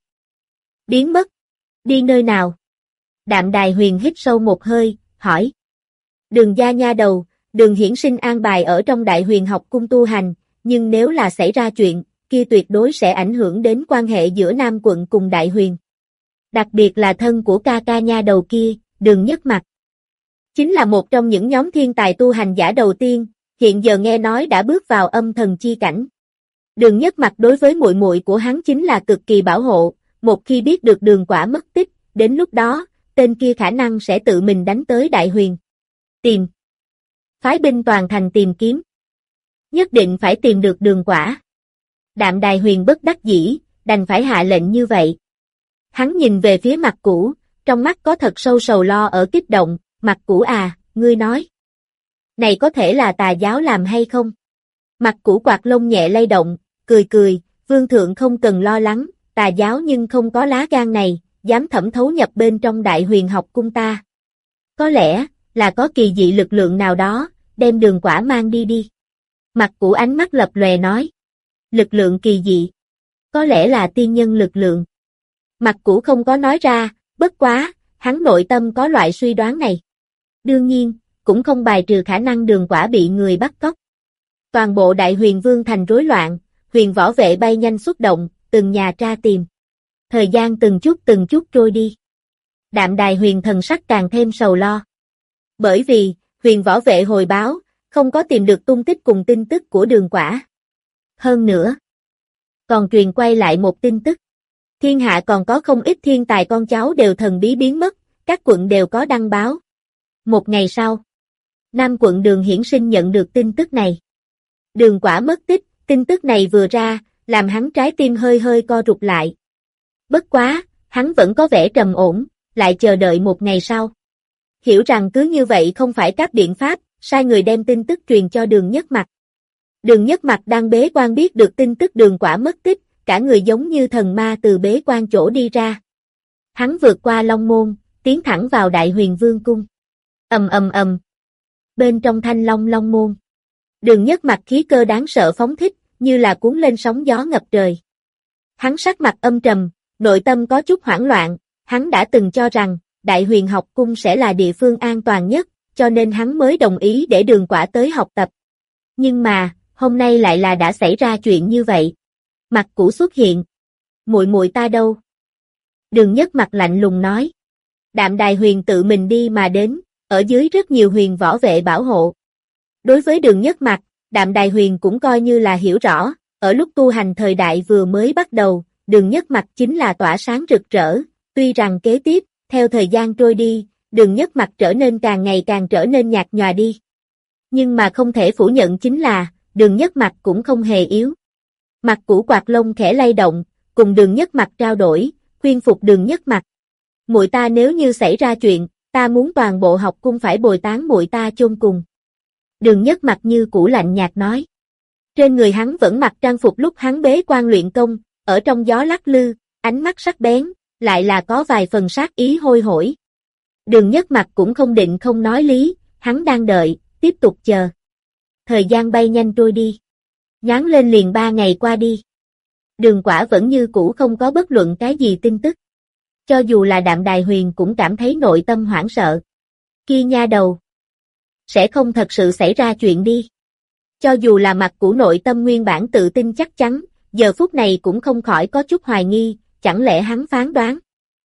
B: Biến mất. Đi nơi nào? Đạm Đài Huyền hít sâu một hơi, hỏi. Đường gia nha đầu, Đường Hiển Sinh an bài ở trong Đại Huyền học cung tu hành, nhưng nếu là xảy ra chuyện, kia tuyệt đối sẽ ảnh hưởng đến quan hệ giữa Nam quận cùng Đại Huyền. Đặc biệt là thân của ca ca nha đầu kia, Đường Nhất Mặc. Chính là một trong những nhóm thiên tài tu hành giả đầu tiên, hiện giờ nghe nói đã bước vào âm thần chi cảnh. Đường Nhất Mặc đối với muội muội của hắn chính là cực kỳ bảo hộ, một khi biết được Đường Quả mất tích, đến lúc đó, tên kia khả năng sẽ tự mình đánh tới Đại Huyền. Tìm. Phái binh toàn thành tìm kiếm. Nhất định phải tìm được Đường Quả. Đạm Đài Huyền bất đắc dĩ, đành phải hạ lệnh như vậy. Hắn nhìn về phía Mặt Cũ, trong mắt có thật sâu sầu lo ở kích động, Mặt Cũ à, ngươi nói. Này có thể là tà giáo làm hay không? Mặt Cũ quạt lông nhẹ lay động, cười cười, vương thượng không cần lo lắng, tà giáo nhưng không có lá gan này, dám thẩm thấu nhập bên trong Đại Huyền học cung ta. Có lẽ, là có kỳ dị lực lượng nào đó, đem Đường Quả mang đi đi. Mặt Cũ ánh mắt lập lòe nói. Lực lượng kỳ dị. Có lẽ là tiên nhân lực lượng. Mặt Cũ không có nói ra, bất quá, hắn nội tâm có loại suy đoán này. Đương nhiên, cũng không bài trừ khả năng Đường Quả bị người bắt cóc. Toàn bộ Đại Huyền Vương thành rối loạn, huyền võ vệ bay nhanh xuất động, từng nhà tra tìm. Thời gian từng chút từng chút trôi đi. Đạm Đài Huyền thần sắc càng thêm sầu lo. Bởi vì, huyền võ vệ hồi báo, không có tìm được tung tích cùng tin tức của Đường Quả. Hơn nữa, còn truyền quay lại một tin tức. Thiên hạ còn có không ít thiên tài con cháu đều thần bí biến mất, các quận đều có đăng báo. Một ngày sau, Nam quận Đường Hiển Sinh nhận được tin tức này. Đường Quả mất tích, tin tức này vừa ra, làm hắn trái tim hơi hơi co rụt lại. Bất quá, hắn vẫn có vẻ trầm ổn, lại chờ đợi một ngày sau. Hiểu rằng cứ như vậy không phải các biện pháp, sai người đem tin tức truyền cho Đường Nhất Mặc. Đường Nhất Mặc đang bế quan biết được tin tức Đường Quả mất tích, cả người giống như thần ma từ bế quan chỗ đi ra. Hắn vượt qua Long Môn, tiến thẳng vào Đại Huyền Vương cung. Ầm ầm ầm. Bên trong Thanh Long Long Môn, Đường Nhất Mặc khí cơ đáng sợ phóng thích, như là cuốn lên sóng gió ngập trời. Hắn sắc mặt âm trầm, nội tâm có chút hoảng loạn, hắn đã từng cho rằng Đại Huyền học cung sẽ là địa phương an toàn nhất, cho nên hắn mới đồng ý để Đường Quả tới học tập. Nhưng mà, hôm nay lại là đã xảy ra chuyện như vậy. Mặt Cũ xuất hiện. Muội muội ta đâu? Đường Nhất Mặc lạnh lùng nói. Đạm Đài Huyền tự mình đi mà đến, ở dưới rất nhiều huyền võ vệ bảo hộ. Đối với Đường Nhất Mặc, Đạm Đài Huyền cũng coi như là hiểu rõ, ở lúc tu hành thời đại vừa mới bắt đầu, Đường Nhất Mặc chính là tỏa sáng rực rỡ, tuy rằng kế tiếp, theo thời gian trôi đi, Đường Nhất Mặc trở nên càng ngày càng trở nên nhạt nhòa đi. Nhưng mà không thể phủ nhận chính là, Đường Nhất Mặc cũng không hề yếu. Mặt Cũ quạt lông khẽ lay động, cùng Đường Nhất Mặc trao đổi, khuyên phục Đường Nhất Mặc. Muội ta nếu như xảy ra chuyện, ta muốn toàn bộ học cung phải bồi táng muội ta chôn cùng. Đường Nhất Mặc như cũ lạnh nhạt nói. Trên người hắn vẫn mặc trang phục lúc hắn bế quan luyện công, ở trong gió lắc lư, ánh mắt sắc bén, lại là có vài phần sát ý hôi hổi. Đường Nhất Mặc cũng không định không nói lý, hắn đang đợi, tiếp tục chờ. Thời gian bay nhanh trôi đi. Nhoáng lên liền ba ngày qua đi. Đường Quả vẫn như cũ không có bất luận cái gì tin tức. Cho dù là Đạm Đài Huyền cũng cảm thấy nội tâm hoảng sợ. Kia nha đầu. Sẽ không thật sự xảy ra chuyện đi. Cho dù là Mặt Cũ nội tâm nguyên bản tự tin chắc chắn, giờ phút này cũng không khỏi có chút hoài nghi, chẳng lẽ hắn phán đoán.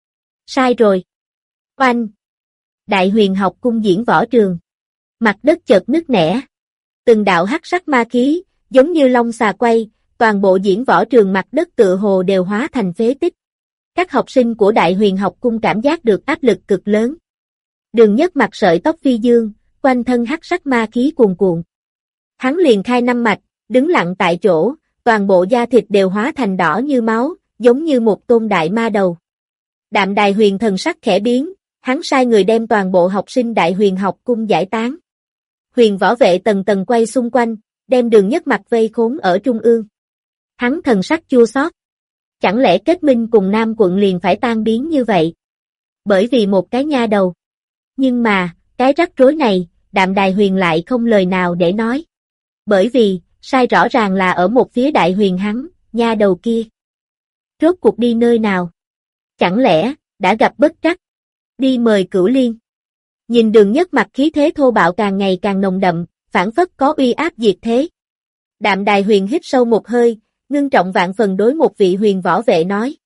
B: Sai rồi. Oanh. Đại Huyền học cung diễn võ trường. Mặt đất chợt nứt nẻ. Từng đạo hắc sắc ma khí, giống như long xà quay, toàn bộ diễn võ trường mặt đất tựa hồ đều hóa thành phế tích. Các học sinh của Đại Huyền học cung cảm giác được áp lực cực lớn. Đường Nhất Mặc sợi tóc phi dương, quanh thân hắc sắc ma khí cuồn cuộn. Hắn liền khai năm mạch, đứng lặng tại chỗ, toàn bộ da thịt đều hóa thành đỏ như máu, giống như một tôn đại ma đầu. Đạm Đài Huyền thần sắc khẽ biến, hắn sai người đem toàn bộ học sinh Đại Huyền học cung giải tán. Huyền võ vệ tầng tầng quay xung quanh, đem Đường Nhất Mặc vây khốn ở trung ương. Hắn thần sắc chua xót. Chẳng lẽ kết minh cùng Nam quận liền phải tan biến như vậy? Bởi vì một cái nha đầu. Nhưng mà, cái rắc rối này, Đạm Đài Huyền lại không lời nào để nói. Bởi vì, sai rõ ràng là ở một phía Đại Huyền hắn, nha đầu kia. Rốt cuộc đi nơi nào? Chẳng lẽ, đã gặp bất trắc? Đi mời Cửu Liên. Nhìn Đường Nhất Mặc khí thế thô bạo càng ngày càng nồng đậm, phảng phất có uy áp diệt thế. Đạm Đài Huyền hít sâu một hơi, ngưng trọng vạn phần đối một vị huyền võ vệ nói.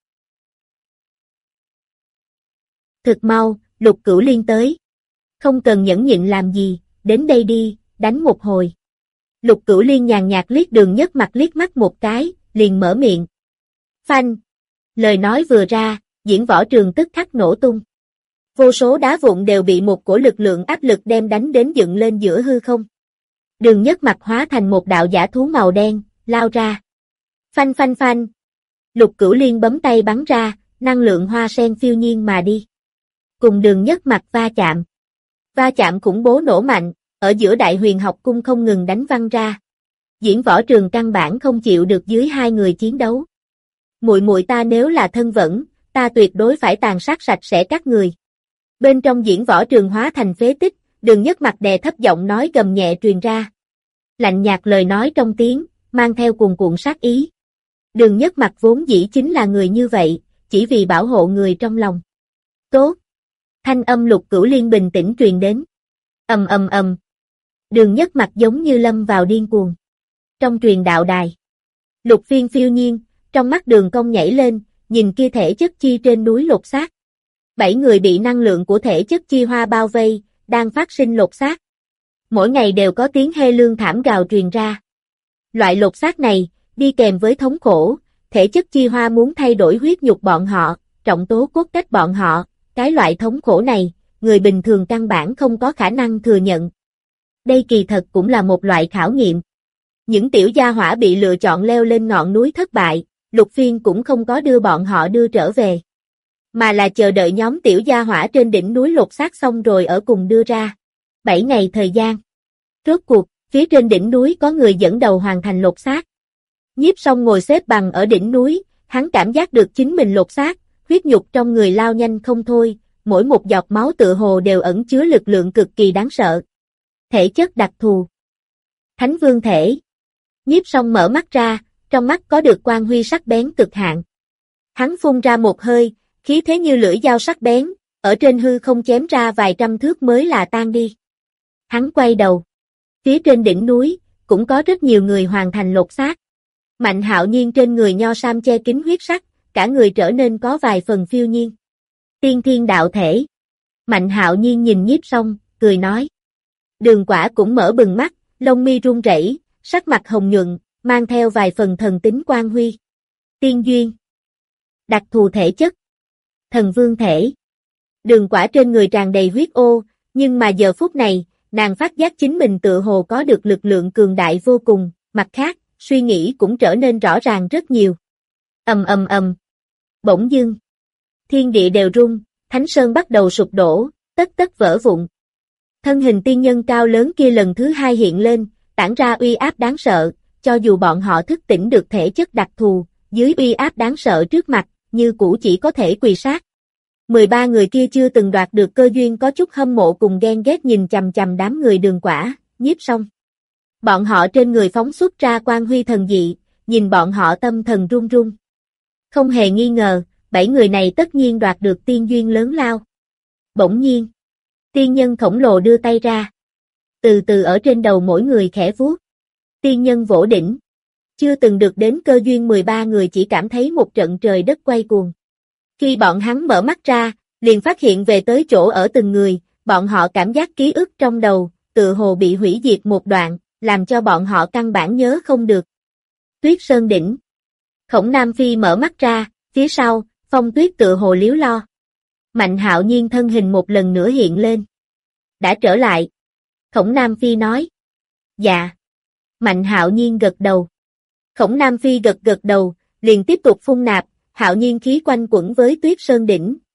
B: Thực mau, Lục Cửu Liên tới. Không cần nhẫn nhịn làm gì, đến đây đi, đánh một hồi. Lục Cửu Liên nhàn nhạt liếc Đường Nhất Mặc liếc mắt một cái, liền mở miệng. Phanh! Lời nói vừa ra, diễn võ trường tức khắc nổ tung. Vô số đá vụn đều bị một cổ lực lượng áp lực đem đánh đến dựng lên giữa hư không. Đường Nhất Mặc hóa thành một đạo giả thú màu đen, lao ra. Phanh phanh phanh. Lục Cửu Liên bấm tay bắn ra, năng lượng hoa sen phiêu nhiên mà đi. Cùng Đường Nhất Mặc va chạm. Va chạm khủng bố nổ mạnh, ở giữa Đại Huyền học cung không ngừng đánh văng ra. Diễn võ trường căn bản không chịu được dưới hai người chiến đấu. Muội muội ta nếu là thân vẫn, ta tuyệt đối phải tàn sát sạch sẽ các người. Bên trong diễn võ trường hóa thành phế tích, Đường Nhất Mặc đè thấp giọng nói gầm nhẹ truyền ra. Lạnh nhạt lời nói trong tiếng, mang theo cuồn cuộn sát ý. Đường Nhất Mặc vốn dĩ chính là người như vậy, chỉ vì bảo hộ người trong lòng. Tốt! Thanh âm Lục Cửu Liên bình tĩnh truyền đến. Ầm ầm ầm. Đường Nhất Mặc giống như lâm vào điên cuồng. Trong truyền đạo đài, Lục Phiên phiêu nhiên, trong mắt Đường Công nhảy lên, nhìn kia thể chất chi trên núi lột xác. Bảy người bị năng lượng của thể chất chi hoa bao vây, đang phát sinh lột xác. Mỗi ngày đều có tiếng hê lương thảm gào truyền ra. Loại lột xác này, đi kèm với thống khổ, thể chất chi hoa muốn thay đổi huyết nhục bọn họ, trọng tố cốt cách bọn họ, cái loại thống khổ này, người bình thường căn bản không có khả năng thừa nhận. Đây kỳ thật cũng là một loại khảo nghiệm. Những tiểu gia hỏa bị lựa chọn leo lên ngọn núi thất bại, Lục Phiên cũng không có đưa bọn họ đưa trở về. Mà là chờ đợi nhóm tiểu gia hỏa trên đỉnh núi lột xác xong rồi ở cùng đưa ra. Bảy ngày thời gian. Rốt cuộc, phía trên đỉnh núi có người dẫn đầu hoàn thành lột xác. Nhiếp Song ngồi xếp bằng ở đỉnh núi, hắn cảm giác được chính mình lột xác, huyết nhục trong người lao nhanh không thôi, mỗi một giọt máu tựa hồ đều ẩn chứa lực lượng cực kỳ đáng sợ. Thể chất đặc thù. Thánh vương thể. Nhiếp Song mở mắt ra, trong mắt có được quang huy sắc bén cực hạn. Hắn phun ra một hơi, khí thế như lưỡi dao sắc bén, ở trên hư không chém ra vài trăm thước mới là tan đi. Hắn quay đầu. Phía trên đỉnh núi, cũng có rất nhiều người hoàn thành lột xác. Mạnh Hạo Nhiên trên người nho sam che kín huyết sắc, cả người trở nên có vài phần phiêu nhiên. Tiên thiên đạo thể. Mạnh Hạo Nhiên nhìn Nhiếp Song, cười nói. Đường Quả cũng mở bừng mắt, lông mi run rẩy, sắc mặt hồng nhuận, mang theo vài phần thần tính quang huy. Tiên duyên. Đặc thù thể chất. Thần vương thể. Đường Quả trên người tràn đầy huyết ô, nhưng mà giờ phút này, nàng phát giác chính mình tự hồ có được lực lượng cường đại vô cùng, mặt khác, suy nghĩ cũng trở nên rõ ràng rất nhiều. Ầm ầm ầm. Bỗng dưng, thiên địa đều rung, Thánh Sơn bắt đầu sụp đổ, tất tất vỡ vụn. Thân hình tiên nhân cao lớn kia lần thứ hai hiện lên, tản ra uy áp đáng sợ, cho dù bọn họ thức tỉnh được thể chất đặc thù, dưới uy áp đáng sợ trước mặt, như cũ chỉ có thể quỳ sát. mười ba người kia chưa từng đoạt được cơ duyên có chút hâm mộ cùng ghen ghét nhìn chằm chằm đám người Đường Quả, Nhiếp Song. Bọn họ trên người phóng xuất ra quang huy thần dị, nhìn bọn họ tâm thần run run. Không hề nghi ngờ, bảy người này tất nhiên đoạt được tiên duyên lớn lao. Bỗng nhiên, tiên nhân khổng lồ đưa tay ra. Từ từ ở trên đầu mỗi người khẽ vuốt. Tiên nhân vỗ đỉnh. Chưa từng được đến cơ duyên mười ba người chỉ cảm thấy một trận trời đất quay cuồng. Khi bọn hắn mở mắt ra, liền phát hiện về tới chỗ ở từng người, bọn họ cảm giác ký ức trong đầu, tự hồ bị hủy diệt một đoạn, làm cho bọn họ căn bản nhớ không được. Tuyết Sơn đỉnh. Khổng Nam Phi mở mắt ra, phía sau, Phong Tuyết tự hồ liếu lo. Mạnh Hạo Nhiên thân hình một lần nữa hiện lên. Đã trở lại. Khổng Nam Phi nói. Dạ. Mạnh Hạo Nhiên gật đầu. Khổng Nam Phi gật gật đầu, liền tiếp tục phun nạp, Hạo Nhiên khí quanh quẩn với Tuyết Sơn đỉnh,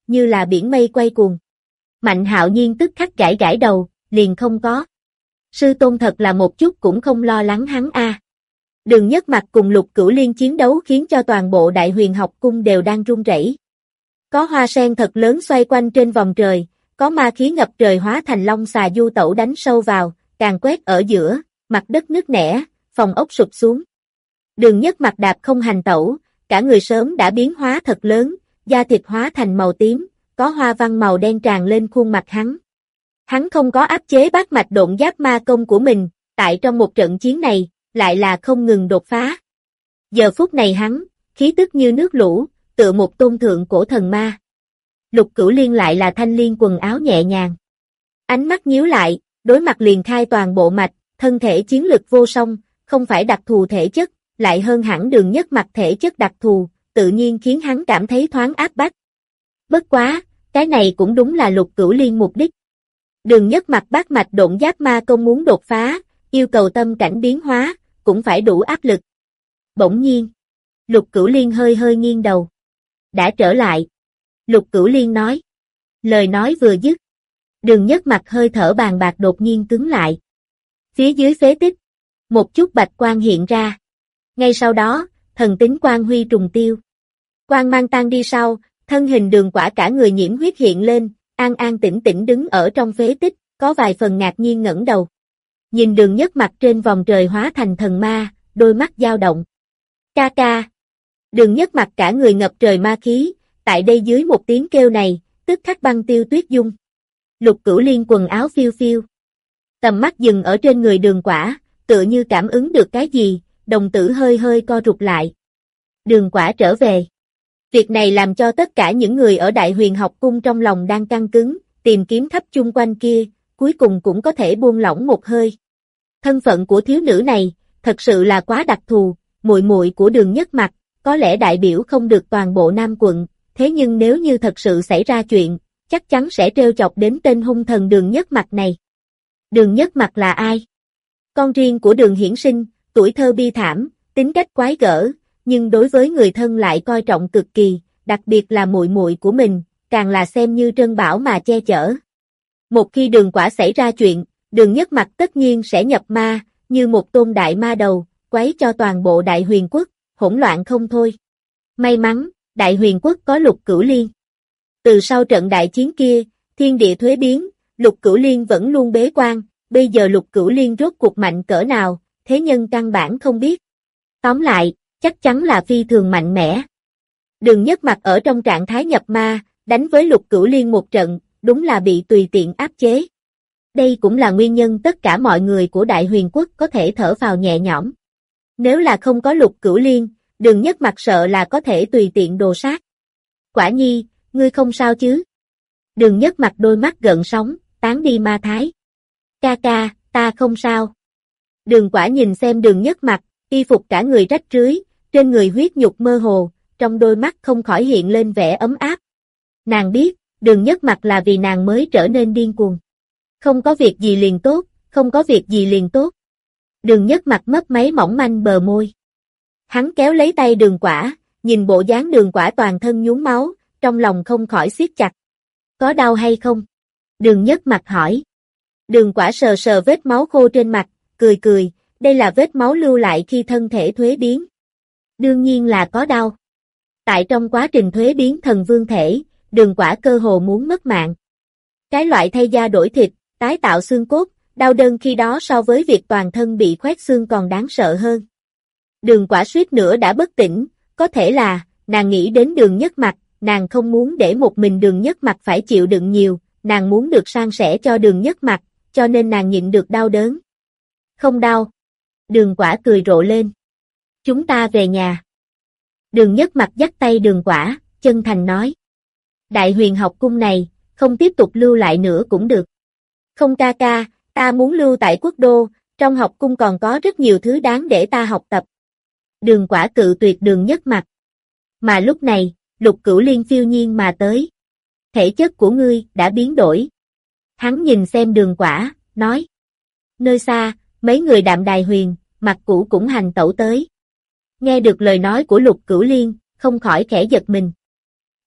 B: như là biển mây quay cuồng. Mạnh Hạo Nhiên tức khắc gãi gãi đầu, liền không có. Sư tôn thật là một chút cũng không lo lắng hắn a. À. Đường Nhất Mặc cùng Lục Cửu Liên chiến đấu khiến cho toàn bộ Đại Huyền học cung đều đang run rẩy. Có hoa sen thật lớn xoay quanh trên vòng trời, có ma khí ngập trời hóa thành long xà du tẩu đánh sâu vào, càng quét ở giữa, mặt đất nứt nẻ, phòng ốc sụp xuống. Đường Nhất Mặc đạp không hành tẩu, cả người sớm đã biến hóa thật lớn, da thịt hóa thành màu tím, có hoa văn màu đen tràn lên khuôn mặt hắn. Hắn không có áp chế bát mạch độn giáp ma công của mình, tại trong một trận chiến này, lại là không ngừng đột phá. Giờ phút này hắn, khí tức như nước lũ, tựa một tôn thượng cổ thần ma. Lục Cửu Liên lại là thanh liên quần áo nhẹ nhàng. Ánh mắt nhíu lại, đối mặt liền khai toàn bộ mạch, thân thể chiến lực vô song, không phải đặc thù thể chất, lại hơn hẳn Đường Nhất Mặc thể chất đặc thù, tự nhiên khiến hắn cảm thấy thoáng áp bách. Bất quá, cái này cũng đúng là Lục Cửu Liên mục đích. Đường Nhất Mặc bát mạch độn giáp ma công muốn đột phá, yêu cầu tâm cảnh biến hóa, cũng phải đủ áp lực. Bỗng nhiên, Lục Cửu Liên hơi hơi nghiêng đầu. Đã trở lại. Lục Cửu Liên nói. Lời nói vừa dứt. Đường Nhất Mặc hơi thở bàn bạc đột nhiên cứng lại. Phía dưới phế tích, một chút bạch quang hiện ra. Ngay sau đó, thần tính quang huy trùng tiêu. Quang mang tan đi sau, thân hình Đường Quả cả người nhiễm huyết hiện lên, an an tĩnh tĩnh đứng ở trong phế tích, có vài phần ngạc nhiên ngẩng đầu. Nhìn Đường Nhất Mặc trên vòng trời hóa thành thần ma, đôi mắt dao động. Ca ca. Đường Nhất Mặc cả người ngập trời ma khí, tại đây dưới một tiếng kêu này, tức khắc băng tiêu tuyết dung. Lục Cửu Liên quần áo phiêu phiêu. Tầm mắt dừng ở trên người Đường Quả, tựa như cảm ứng được cái gì, đồng tử hơi hơi co rụt lại. Đường Quả trở về. Việc này làm cho tất cả những người ở Đại Huyền học cung trong lòng đang căng cứng, tìm kiếm khắp chung quanh kia, cuối cùng cũng có thể buông lỏng một hơi. Thân phận của thiếu nữ này, thật sự là quá đặc thù, muội muội của Đường Nhất Mặc, có lẽ đại biểu không được toàn bộ Nam quận, thế nhưng nếu như thật sự xảy ra chuyện, chắc chắn sẽ trêu chọc đến tên hung thần Đường Nhất Mặc này. Đường Nhất Mặc là ai? Con riêng của Đường Hiển Sinh, tuổi thơ bi thảm, tính cách quái gở, nhưng đối với người thân lại coi trọng cực kỳ, đặc biệt là muội muội của mình, càng là xem như trân bảo mà che chở. Một khi Đường Quả xảy ra chuyện, Đường Nhất Mặc tất nhiên sẽ nhập ma, như một tôn đại ma đầu, quấy cho toàn bộ Đại Huyền quốc, hỗn loạn không thôi. May mắn, Đại Huyền quốc có Lục Cửu Liên. Từ sau trận đại chiến kia, thiên địa thuế biến, Lục Cửu Liên vẫn luôn bế quan, bây giờ Lục Cửu Liên rốt cuộc mạnh cỡ nào, thế nhân căn bản không biết. Tóm lại, chắc chắn là phi thường mạnh mẽ. Đường Nhất Mặc ở trong trạng thái nhập ma, đánh với Lục Cửu Liên một trận, đúng là bị tùy tiện áp chế. Đây cũng là nguyên nhân tất cả mọi người của Đại Huyền quốc có thể thở phào nhẹ nhõm. Nếu là không có Lục Cửu Liên, Đường Nhất Mặc sợ là có thể tùy tiện đồ sát. Quả Nhi, ngươi không sao chứ? Đường Nhất Mặc đôi mắt gợn sóng, tán đi ma thái. Ca ca, ta không sao. Đường Quả nhìn xem Đường Nhất Mặc, y phục cả người rách rưới, trên người huyết nhục mơ hồ, trong đôi mắt không khỏi hiện lên vẻ ấm áp. Nàng biết, Đường Nhất Mặc là vì nàng mới trở nên điên cuồng. Không có việc gì liền tốt, không có việc gì liền tốt. Đường Nhất Mặc mấp máy mỏng manh bờ môi. Hắn kéo lấy tay Đường Quả, nhìn bộ dáng Đường Quả toàn thân nhuốm máu, trong lòng không khỏi siết chặt. Có đau hay không? Đường Nhất Mặc hỏi. Đường Quả sờ sờ vết máu khô trên mặt, cười cười, đây là vết máu lưu lại khi thân thể thuế biến. Đương nhiên là có đau. Tại trong quá trình thuế biến thần vương thể, Đường Quả cơ hồ muốn mất mạng. Cái loại thay da đổi thịt, tái tạo xương cốt, đau đớn khi đó so với việc toàn thân bị khoét xương còn đáng sợ hơn. Đường Quả suýt nữa đã bất tỉnh, có thể là, nàng nghĩ đến Đường Nhất Mặc, nàng không muốn để một mình Đường Nhất Mặc phải chịu đựng nhiều, nàng muốn được san sẻ cho Đường Nhất Mặc, cho nên nàng nhịn được đau đớn. Không đau. Đường Quả cười rộ lên. Chúng ta về nhà. Đường Nhất Mặc dắt tay Đường Quả, chân thành nói. Đại Huyền học cung này, không tiếp tục lưu lại nữa cũng được. Không ca ca, ta muốn lưu tại quốc đô, trong học cung còn có rất nhiều thứ đáng để ta học tập. Đường Quả cự tuyệt Đường Nhất Mặc. Mà lúc này, Lục Cửu Liên phiêu nhiên mà tới. Thể chất của ngươi đã biến đổi. Hắn nhìn xem Đường Quả, nói. Nơi xa, mấy người Đạm Đài Huyền, Mặc Cũ cũng hành tẩu tới. Nghe được lời nói của Lục Cửu Liên, không khỏi khẽ giật mình.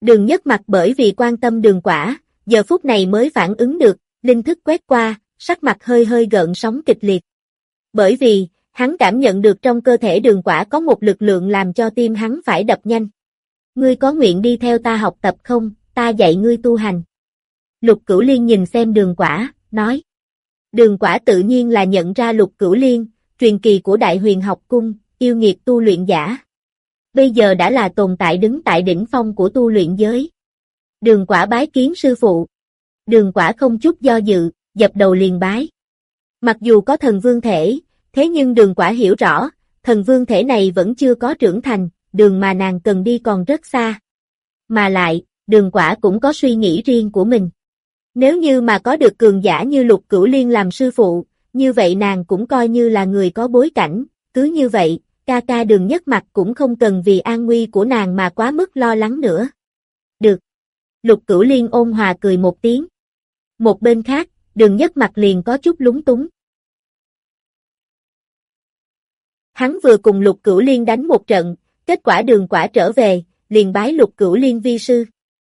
B: Đường Nhất Mặc bởi vì quan tâm Đường Quả, giờ phút này mới phản ứng được, linh thức quét qua, sắc mặt hơi hơi gợn sóng kịch liệt. Bởi vì, hắn cảm nhận được trong cơ thể Đường Quả có một lực lượng làm cho tim hắn phải đập nhanh. Ngươi có nguyện đi theo ta học tập không, ta dạy ngươi tu hành. Lục Cửu Liên nhìn xem Đường Quả, nói. Đường Quả tự nhiên là nhận ra Lục Cửu Liên, truyền kỳ của Đại Huyền học cung, yêu nghiệt tu luyện giả. Bây giờ đã là tồn tại đứng tại đỉnh phong của tu luyện giới. Đường Quả bái kiến sư phụ. Đường Quả không chút do dự, dập đầu liền bái. Mặc dù có thần vương thể, thế nhưng Đường Quả hiểu rõ, thần vương thể này vẫn chưa có trưởng thành, đường mà nàng cần đi còn rất xa. Mà lại, Đường Quả cũng có suy nghĩ riêng của mình. Nếu như mà có được cường giả như Lục Cửu Liên làm sư phụ, như vậy nàng cũng coi như là người có bối cảnh, cứ như vậy, ca ca Đường Nhất Mặc cũng không cần vì an nguy của nàng mà quá mức lo lắng nữa. Được. Lục Cửu Liên ôn hòa cười một tiếng. Một bên khác, Đường Nhất Mặc liền có chút lúng túng. Hắn vừa cùng Lục Cửu Liên đánh một trận, kết quả Đường Quả trở về, liền bái Lục Cửu Liên vi sư.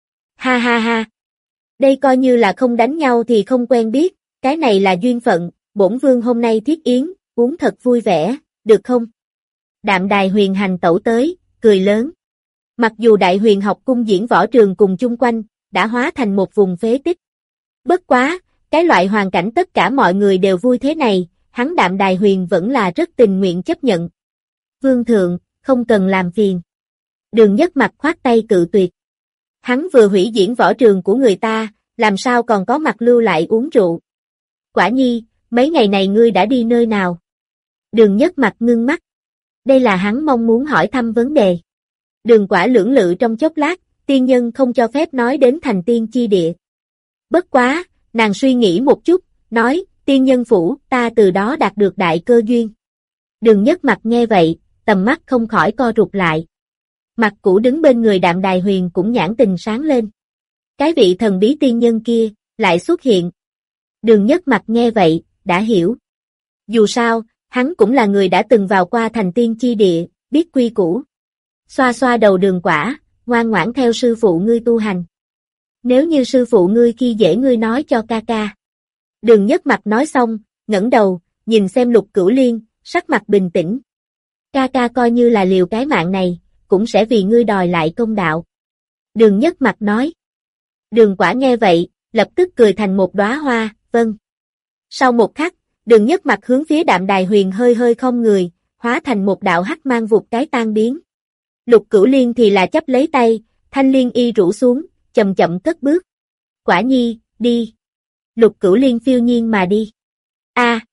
B: Ha ha ha. Đây coi như là không đánh nhau thì không quen biết, cái này là duyên phận, bổn vương hôm nay thiết yến, uống thật vui vẻ, được không? Đạm Đài Huyền hành tẩu tới, cười lớn. Mặc dù Đại Huyền học cung diễn võ trường cùng chung quanh, đã hóa thành một vùng phế tích. Bất quá, cái loại hoàn cảnh tất cả mọi người đều vui thế này, hắn Đạm Đài Huyền vẫn là rất tình nguyện chấp nhận. Vương thượng, không cần làm phiền. Đường Nhất Mặc khoát tay cự tuyệt. Hắn vừa hủy diễn võ trường của người ta, làm sao còn có mặt lưu lại uống rượu. Quả nhi, mấy ngày này ngươi đã đi nơi nào? Đường Nhất Mặc ngưng mắt. Đây là hắn mong muốn hỏi thăm vấn đề. Đường Quả lưỡng lự trong chốc lát, tiên nhân không cho phép nói đến thành tiên chi địa. Bất quá, nàng suy nghĩ một chút, nói, tiên nhân phủ, ta từ đó đạt được đại cơ duyên. Đường Nhất Mặc nghe vậy, tầm mắt không khỏi co rụt lại. Mặt Cũ đứng bên người Đạm Đài Huyền cũng nhãn tình sáng lên. Cái vị thần bí tiên nhân kia, lại xuất hiện. Đường Nhất Mặc nghe vậy, đã hiểu. Dù sao, hắn cũng là người đã từng vào qua thành tiên chi địa, biết quy củ. Xoa xoa đầu Đường Quả, ngoan ngoãn theo sư phụ ngươi tu hành. Nếu như sư phụ ngươi khi dễ ngươi nói cho ca ca. Đường Nhất Mặc nói xong, ngẩng đầu, nhìn xem Lục Cửu Liên, sắc mặt bình tĩnh. Ca ca coi như là liều cái mạng này, cũng sẽ vì ngươi đòi lại công đạo. Đường Nhất Mặc nói. Đường Quả nghe vậy, lập tức cười thành một đóa hoa, vâng. Sau một khắc, Đường Nhất Mặc hướng phía Đạm Đài Huyền hơi hơi không người, hóa thành một đạo hắc mang vụt cái tan biến. Lục Cửu Liên thì là chấp lấy tay, thanh liên y rũ xuống, chậm chậm cất bước. Quả nhi, đi. Lục Cửu Liên phiêu nhiên mà đi. A. À.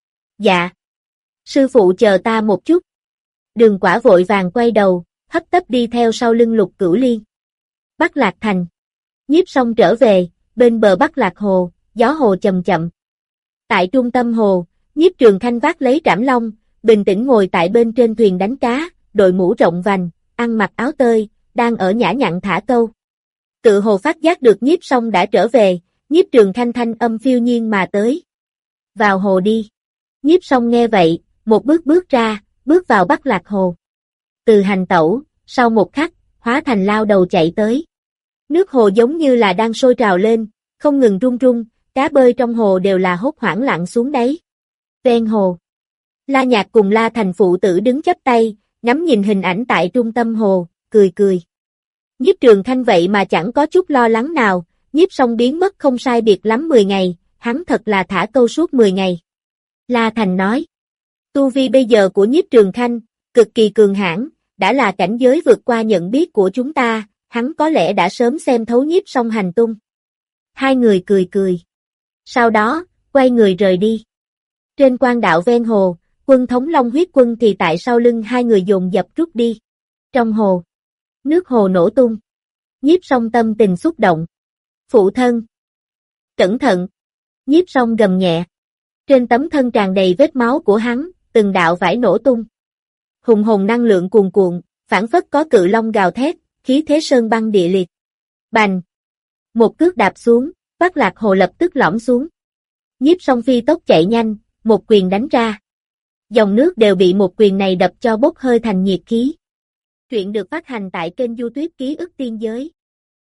B: Dạ. Sư phụ chờ ta một chút. Đường Quả vội vàng quay đầu, hấp tấp đi theo sau lưng Lục Cửu Liên. Bắc Lạc Thành. Nhiếp Song trở về, bên bờ Bắc Lạc Hồ, gió hồ chậm chậm. Tại trung tâm hồ, Nhiếp Trường Khanh vác lấy trảm long, bình tĩnh ngồi tại bên trên thuyền đánh cá, đội mũ rộng vành, ăn mặc áo tơi, đang ở nhã nhặn thả câu. Tự hồ phát giác được Nhiếp Song đã trở về, Nhiếp Trường Khanh thanh âm phiêu nhiên mà tới. Vào hồ đi. Nhiếp Song nghe vậy, một bước bước ra, bước vào Bắc Lạc Hồ. Từ hành tẩu, sau một khắc, hóa thành lao đầu chạy tới. Nước hồ giống như là đang sôi trào lên, không ngừng rung rung, cá bơi trong hồ đều là hốt hoảng lặn xuống đáy. Ven hồ. La Nhạc cùng La Thành phụ tử đứng chắp tay, ngắm nhìn hình ảnh tại trung tâm hồ, cười cười. Nhiếp Trường Khanh vậy mà chẳng có chút lo lắng nào, Nhiếp Song biến mất không sai biệt lắm mười ngày, hắn thật là thả câu suốt mười ngày. La Thành nói. Tu vi bây giờ của Nhiếp Trường Khanh, cực kỳ cường hãn, đã là cảnh giới vượt qua nhận biết của chúng ta, hắn có lẽ đã sớm xem thấu Nhiếp Song hành tung. Hai người cười cười. Sau đó, quay người rời đi. Trên quan đạo ven hồ, quân thống Long Huyết Quân thì tại sau lưng hai người dồn dập rút đi. Trong hồ, nước hồ nổ tung. Nhiếp Song tâm tình xúc động. Phụ thân. Cẩn thận. Nhiếp Song gầm nhẹ. Trên tấm thân tràn đầy vết máu của hắn, từng đạo vải nổ tung. Hùng hồn năng lượng cuồn cuộn, phảng phất có cự long gào thét, khí thế sơn băng địa liệt. Bành! Một cước đạp xuống, Bắc Lạc Hồ lập tức lõm xuống. Nhiếp Song phi tốc chạy nhanh, một quyền đánh ra. Dòng nước đều bị một quyền này đập cho bốc hơi thành nhiệt khí. Truyện được phát hành tại kênh YouTube Ký ức Tiên Giới.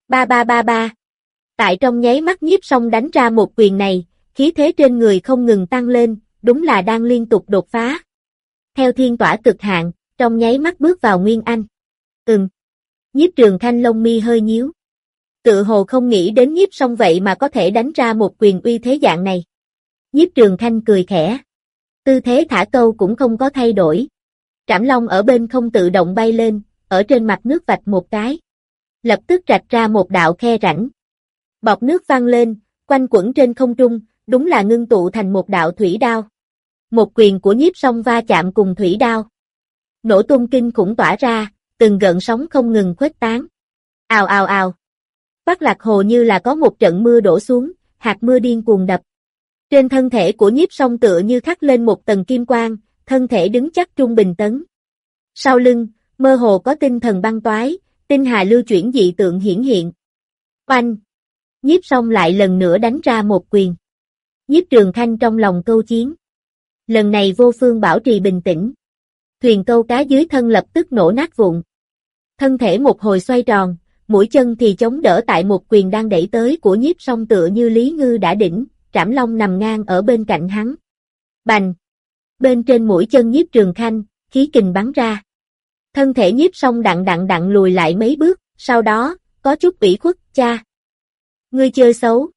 B: Ba ba ba ba. Tại trong nháy mắt Nhiếp Song đánh ra một quyền này, khí thế trên người không ngừng tăng lên, đúng là đang liên tục đột phá. Theo thiên tỏa cực hạn, trong nháy mắt bước vào Nguyên Anh. Ừm. Nhiếp Trường Khanh lông mi hơi nhíu. Tự hồ không nghĩ đến Nhiếp Song vậy mà có thể đánh ra một quyền uy thế dạng này. Nhiếp Trường Khanh cười khẽ. Tư thế thả câu cũng không có thay đổi. Trảm Long ở bên không tự động bay lên, ở trên mặt nước vạch một cái. Lập tức rạch ra một đạo khe rãnh. Bọt nước văng lên, quanh quẩn trên không trung, đúng là ngưng tụ thành một đạo thủy đao. Một quyền của Nhiếp Song va chạm cùng thủy đao. Nổ tung kinh khủng tỏa ra, từng gợn sóng không ngừng khuếch tán. Ào ào ào. Bắc Lạc Hồ như là có một trận mưa đổ xuống, hạt mưa điên cuồng đập. Trên thân thể của Nhiếp Song tựa như khắc lên một tầng kim quang, thân thể đứng chắc trung bình tấn. Sau lưng, mơ hồ có tinh thần băng toái, tinh hà lưu chuyển dị tượng hiển hiện. Oanh! Nhiếp Song lại lần nữa đánh ra một quyền. Nhiếp Trường Khanh trong lòng câu chiến. Lần này vô phương bảo trì bình tĩnh. Thuyền câu cá dưới thân lập tức nổ nát vụn. Thân thể một hồi xoay tròn, mũi chân thì chống đỡ tại một quyền đang đẩy tới của Nhiếp Song tựa như Lý Ngư đã đỉnh, Trảm Long nằm ngang ở bên cạnh hắn. Bành! Bên trên mũi chân Nhiếp Trường Khanh, khí kình bắn ra. Thân thể Nhiếp Song đặng đặng đặng lùi lại mấy bước, sau đó, có chút ủy khuất, cha. Ngươi chơi xấu.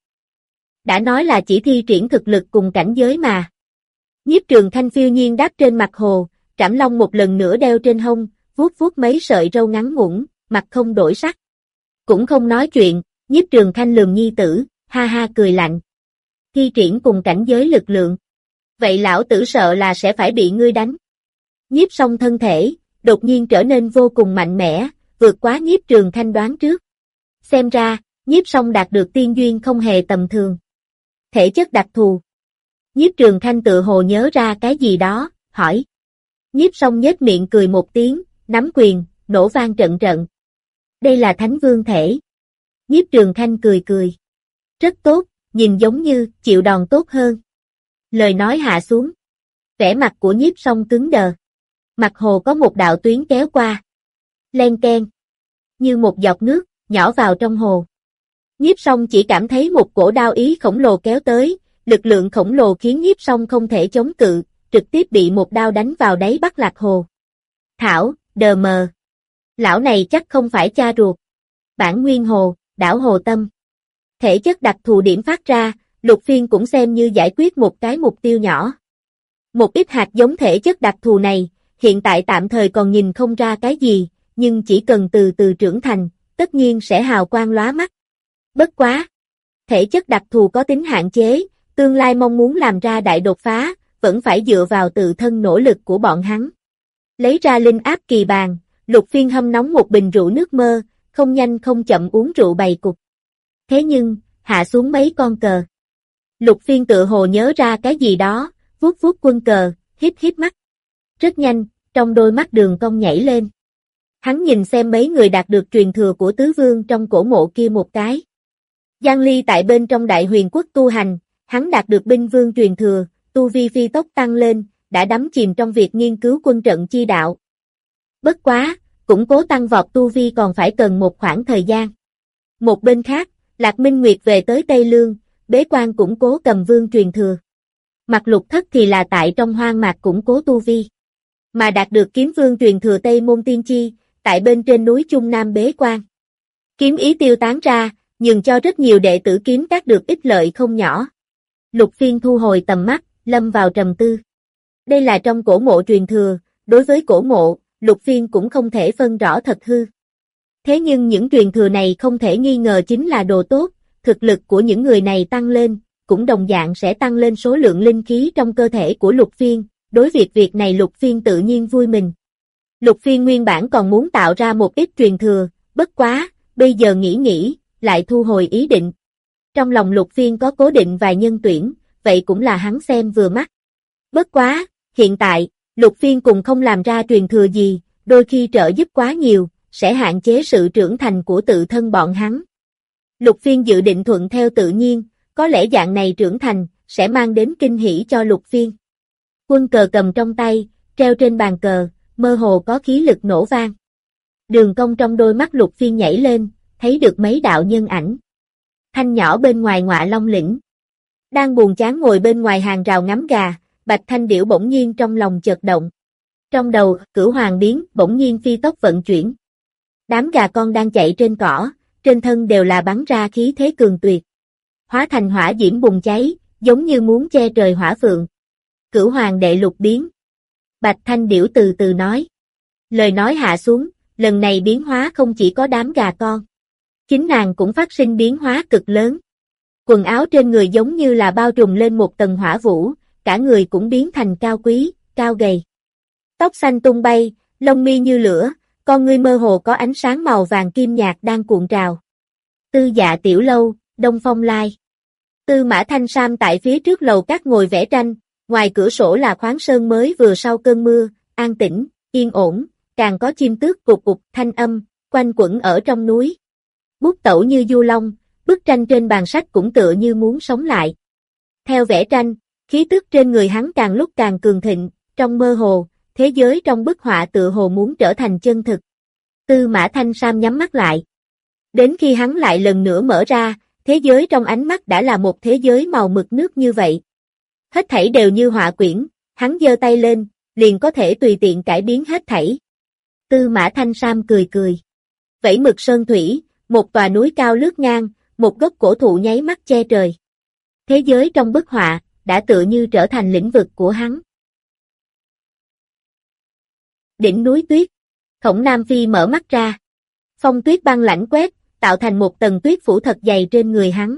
B: Đã nói là chỉ thi triển thực lực cùng cảnh giới mà. Nhiếp Trường Khanh phiêu nhiên đáp trên mặt hồ, Trảm Long một lần nữa đeo trên hông, vuốt vuốt mấy sợi râu ngắn ngủn, mặt không đổi sắc. Cũng không nói chuyện, Nhiếp Trường Khanh lườm nhi tử, ha ha cười lạnh. Thi triển cùng cảnh giới lực lượng. Vậy lão tử sợ là sẽ phải bị ngươi đánh. Nhiếp Song thân thể, đột nhiên trở nên vô cùng mạnh mẽ, vượt quá Nhiếp Trường Khanh đoán trước. Xem ra, Nhiếp Song đạt được tiên duyên không hề tầm thường. Thể chất đặc thù. Nhiếp Trường Khanh tự hồ nhớ ra cái gì đó, hỏi. Nhiếp Song nhếch miệng cười một tiếng, nắm quyền, nổ vang trận trận. Đây là Thánh Vương thể. Nhiếp Trường Khanh cười cười. Rất tốt, nhìn giống như chịu đòn tốt hơn. Lời nói hạ xuống. Vẻ mặt của Nhiếp Song cứng đờ. Mặt hồ có một đạo tuyến kéo qua. Len keng. Như một giọt nước, nhỏ vào trong hồ. Nhiếp Song chỉ cảm thấy một cổ đao ý khổng lồ kéo tới, lực lượng khổng lồ khiến Nhiếp Song không thể chống cự, trực tiếp bị một đao đánh vào đáy Bắc Lạc Hồ. Thảo, đờ mờ. Lão này chắc không phải cha ruột. Bản nguyên hồ, đảo Hồ Tâm. Thể chất đặc thù điểm phát ra, Lục Phiên cũng xem như giải quyết một cái mục tiêu nhỏ. Một ít hạt giống thể chất đặc thù này, hiện tại tạm thời còn nhìn không ra cái gì, nhưng chỉ cần từ từ trưởng thành, tất nhiên sẽ hào quang lóa mắt. Bất quá. Thể chất đặc thù có tính hạn chế, tương lai mong muốn làm ra đại đột phá, vẫn phải dựa vào tự thân nỗ lực của bọn hắn. Lấy ra linh áp kỳ bàn, Lục Phiên hâm nóng một bình rượu nước mơ, không nhanh không chậm uống rượu bày cục. Thế nhưng, hạ xuống mấy con cờ. Lục Phiên tự hồ nhớ ra cái gì đó, vuốt vuốt quân cờ, híp híp mắt. Rất nhanh, trong đôi mắt đường cong nhảy lên. Hắn nhìn xem mấy người đạt được truyền thừa của tứ vương trong cổ mộ kia một cái. Giang Ly tại bên trong Đại Huyền Quốc tu hành, hắn đạt được binh vương truyền thừa, tu vi phi tốc tăng lên, đã đắm chìm trong việc nghiên cứu quân trận chi đạo. Bất quá, củng cố tăng vọt tu vi còn phải cần một khoảng thời gian. Một bên khác, Lạc Minh Nguyệt về tới Tây Lương, bế quan củng cố cầm vương truyền thừa. Mặt Lục Thất thì là tại trong hoang mạc củng cố tu vi. Mà đạt được kiếm vương truyền thừa Tây Môn Tiên Chi, tại bên trên núi Trung Nam bế quan. Kiếm ý tiêu tán ra, nhường cho rất nhiều đệ tử kiếm các được ích lợi không nhỏ. Lục Phiên thu hồi tầm mắt, lâm vào trầm tư. Đây là trong cổ mộ truyền thừa, đối với cổ mộ, Lục Phiên cũng không thể phân rõ thật hư. Thế nhưng những truyền thừa này không thể nghi ngờ chính là đồ tốt, thực lực của những người này tăng lên, cũng đồng dạng sẽ tăng lên số lượng linh khí trong cơ thể của Lục Phiên, đối việc việc này Lục Phiên tự nhiên vui mừng. Lục Phiên nguyên bản còn muốn tạo ra một ít truyền thừa, bất quá, bây giờ nghĩ nghĩ, lại thu hồi ý định. Trong lòng Lục Phiên có cố định vài nhân tuyển, vậy cũng là hắn xem vừa mắt. Bất quá, hiện tại, Lục Phiên cùng không làm ra truyền thừa gì, đôi khi trợ giúp quá nhiều, sẽ hạn chế sự trưởng thành của tự thân bọn hắn. Lục Phiên dự định thuận theo tự nhiên, có lẽ dạng này trưởng thành, sẽ mang đến kinh hỉ cho Lục Phiên. Quân cờ cầm trong tay, treo trên bàn cờ, mơ hồ có khí lực nổ vang. Đường cong trong đôi mắt Lục Phiên nhảy lên, thấy được mấy đạo nhân ảnh. Thanh nhỏ bên ngoài Ngọa Long lĩnh. Đang buồn chán ngồi bên ngoài hàng rào ngắm gà, Bạch Thanh Điểu bỗng nhiên trong lòng chợt động. Trong đầu, Cửu Hoàng biến bỗng nhiên phi tốc vận chuyển. Đám gà con đang chạy trên cỏ, trên thân đều là bắn ra khí thế cường tuyệt. Hóa thành hỏa diễm bùng cháy, giống như muốn che trời hỏa phượng. Cửu Hoàng đệ lục biến. Bạch Thanh Điểu từ từ nói. Lời nói hạ xuống, lần này biến hóa không chỉ có đám gà con. Chính nàng cũng phát sinh biến hóa cực lớn. Quần áo trên người giống như là bao trùm lên một tầng hỏa vũ, cả người cũng biến thành cao quý, cao gầy. Tóc xanh tung bay, lông mi như lửa, con ngươi mơ hồ có ánh sáng màu vàng kim nhạt đang cuộn trào. Tư Dạ tiểu lâu, Đông Phong Lai. Tư Mã Thanh Sam tại phía trước lầu các ngồi vẽ tranh, ngoài cửa sổ là khoáng sơn mới vừa sau cơn mưa, an tĩnh, yên ổn, càng có chim tước cục cục thanh âm, quanh quẩn ở trong núi. Bút tẩu như du long, bức tranh trên bàn sách cũng tựa như muốn sống lại. Theo vẽ tranh, khí tức trên người hắn càng lúc càng cường thịnh, trong mơ hồ, thế giới trong bức họa tựa hồ muốn trở thành chân thực. Tư Mã Thanh Sam nhắm mắt lại. Đến khi hắn lại lần nữa mở ra, thế giới trong ánh mắt đã là một thế giới màu mực nước như vậy. Hết thảy đều như họa quyển, hắn giơ tay lên, liền có thể tùy tiện cải biến hết thảy. Tư Mã Thanh Sam cười cười. Vẫy mực sơn thủy, một tòa núi cao lướt ngang, một gốc cổ thụ nháy mắt che trời. Thế giới trong bức họa, đã tựa như trở thành lĩnh vực của hắn. Đỉnh núi tuyết. Khổng Nam Phi mở mắt ra. Phong tuyết băng lãnh quét, tạo thành một tầng tuyết phủ thật dày trên người hắn.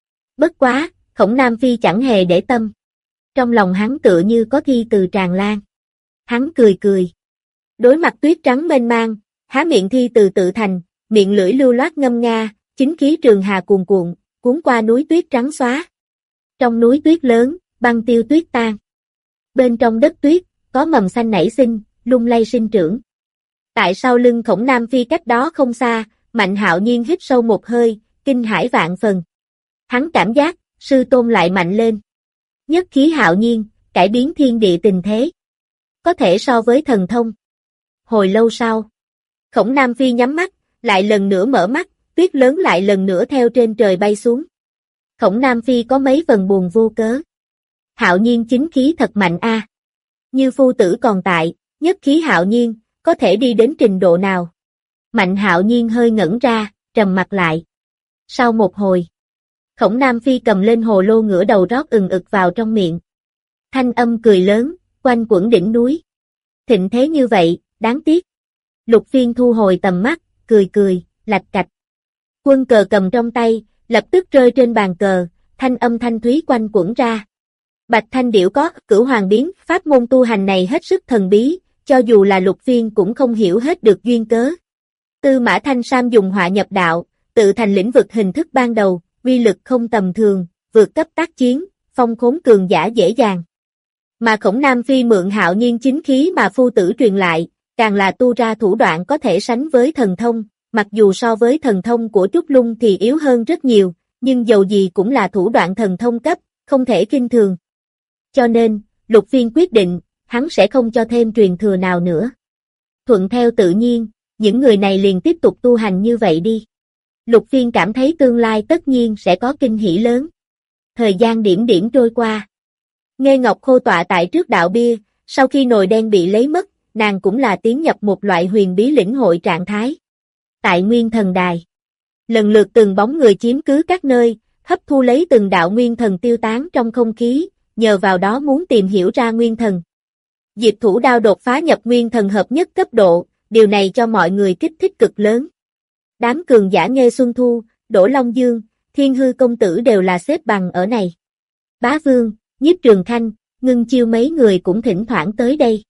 B: Bất quá, Khổng Nam Phi chẳng hề để tâm. Trong lòng hắn tựa như có thi từ tràn lan. Hắn cười cười. Đối mặt tuyết trắng mênh mang, há miệng thi từ tự thành, miệng lưỡi lưu loát ngâm nga, chính khí trường hà cuồn cuộn, cuốn qua núi tuyết trắng xóa. Trong núi tuyết lớn, băng tiêu tuyết tan. Bên trong đất tuyết, có mầm xanh nảy sinh, lung lay sinh trưởng. Tại sau lưng Khổng Nam Phi cách đó không xa, Mạnh Hạo Nhiên hít sâu một hơi, kinh hãi vạn phần. Hắn cảm giác, sư tôn lại mạnh lên. Nhất khí hạo nhiên, cải biến thiên địa tình thế. Có thể so với thần thông. Hồi lâu sau, Khổng Nam Phi nhắm mắt, lại lần nữa mở mắt, tuyết lớn lại lần nữa theo trên trời bay xuống. Khổng Nam Phi có mấy phần buồn vô cớ. Hạo nhiên chính khí thật mạnh a. Như phu tử còn tại, nhất khí hạo nhiên, có thể đi đến trình độ nào? Mạnh Hạo Nhiên hơi ngẩn ra, trầm mặt lại. Sau một hồi, Khổng Nam Phi cầm lên hồ lô ngửa đầu rót ừng ực vào trong miệng. Thanh âm cười lớn, quanh quẩn đỉnh núi. Thịnh thế như vậy, đáng tiếc. Lục Phiên thu hồi tầm mắt, cười cười, lạch cạch. Quân cờ cầm trong tay, lập tức rơi trên bàn cờ, thanh âm thanh thúy quanh quẩn ra. Bạch Thanh Điểu có, Cửu Hoàng biến, pháp môn tu hành này hết sức thần bí, cho dù là Lục Phiên cũng không hiểu hết được duyên cớ. Tư Mã Thanh Sam dùng họa nhập đạo, tự thành lĩnh vực hình thức ban đầu, uy lực không tầm thường, vượt cấp tác chiến, phong khốn cường giả dễ dàng. Mà Khổng Nam Phi mượn hạo nhiên chính khí mà phu tử truyền lại, càng là tu ra thủ đoạn có thể sánh với thần thông, mặc dù so với thần thông của Trúc Lung thì yếu hơn rất nhiều, nhưng dầu gì cũng là thủ đoạn thần thông cấp, không thể kinh thường. Cho nên, Lục Phiên quyết định, hắn sẽ không cho thêm truyền thừa nào nữa. Thuận theo tự nhiên, những người này liền tiếp tục tu hành như vậy đi. Lục Phiên cảm thấy tương lai tất nhiên sẽ có kinh hỉ lớn. Thời gian điểm điểm trôi qua. Nghê Ngọc khô tọa tại trước đạo bia, sau khi nồi đen bị lấy mất, nàng cũng là tiến nhập một loại huyền bí lĩnh hội trạng thái. Tại Nguyên Thần Đài, lần lượt từng bóng người chiếm cứ các nơi, hấp thu lấy từng đạo nguyên thần tiêu tán trong không khí, nhờ vào đó muốn tìm hiểu ra nguyên thần. Diệp Thủ Đao đột phá nhập nguyên thần hợp nhất cấp độ, điều này cho mọi người kích thích cực lớn. Đám cường giả Nghê Xuân Thu, Đỗ Long Dương, Thiên Hư công tử đều là xếp bằng ở này. Bá Vương, Nhiếp Trường Khanh, Ngưng Chiêu mấy người cũng thỉnh thoảng tới đây.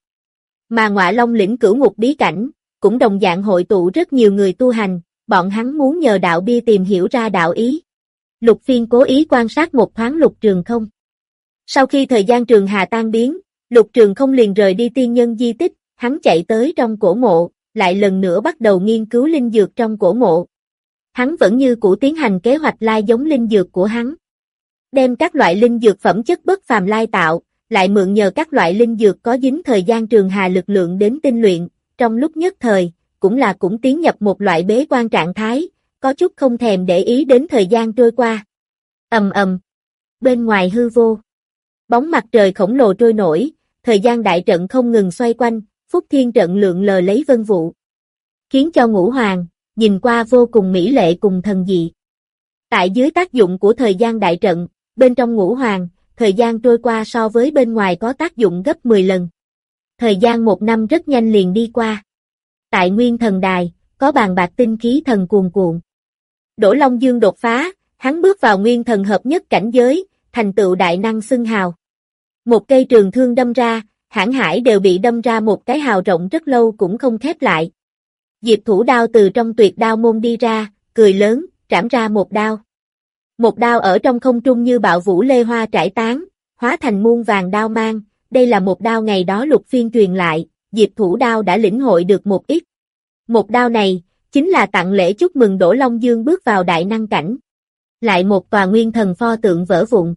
B: Mà Ngọa Long lĩnh Cửu Ngục bí cảnh, cũng đồng dạng hội tụ rất nhiều người tu hành, bọn hắn muốn nhờ đạo bia tìm hiểu ra đạo ý. Lục Phiên cố ý quan sát một thoáng Lục Trường Không. Sau khi thời gian trường hà tan biến, Lục Trường Không liền rời đi tiên nhân di tích, hắn chạy tới trong cổ mộ, lại lần nữa bắt đầu nghiên cứu linh dược trong cổ mộ. Hắn vẫn như cũ tiến hành kế hoạch lai giống linh dược của hắn. Đem các loại linh dược phẩm chất bất phàm lai tạo, lại mượn nhờ các loại linh dược có dính thời gian trường hà lực lượng đến tinh luyện, trong lúc nhất thời, cũng là cũng tiến nhập một loại bế quan trạng thái, có chút không thèm để ý đến thời gian trôi qua. Ầm ầm. Bên ngoài hư vô, bóng mặt trời khổng lồ trôi nổi, thời gian đại trận không ngừng xoay quanh, Phúc Thiên trận lượn lờ lấy vân vụ, khiến cho Ngũ Hoàng nhìn qua vô cùng mỹ lệ cùng thần dị. Tại dưới tác dụng của thời gian đại trận, bên trong Ngũ Hoàng, thời gian trôi qua so với bên ngoài có tác dụng gấp mười lần. Thời gian một năm rất nhanh liền đi qua. Tại Nguyên Thần Đài, có bàn bạc tinh khí thần cuồn cuộn. Đỗ Long Dương đột phá, hắn bước vào Nguyên Thần hợp nhất cảnh giới, thành tựu đại năng xưng hào. Một cây trường thương đâm ra, hãn hải đều bị đâm ra một cái hào rộng rất lâu cũng không khép lại. Diệp Thủ Đao từ trong tuyệt đao môn đi ra, cười lớn, trảm ra một đao. Một đao ở trong không trung như bạo vũ lê hoa trải tán, hóa thành muôn vàng đao mang, đây là một đao ngày đó Lục Phiên truyền lại, Diệp Thủ Đao đã lĩnh hội được một ít. Một đao này, chính là tặng lễ chúc mừng Đỗ Long Dương bước vào đại năng cảnh. Lại một tòa nguyên thần pho tượng vỡ vụn.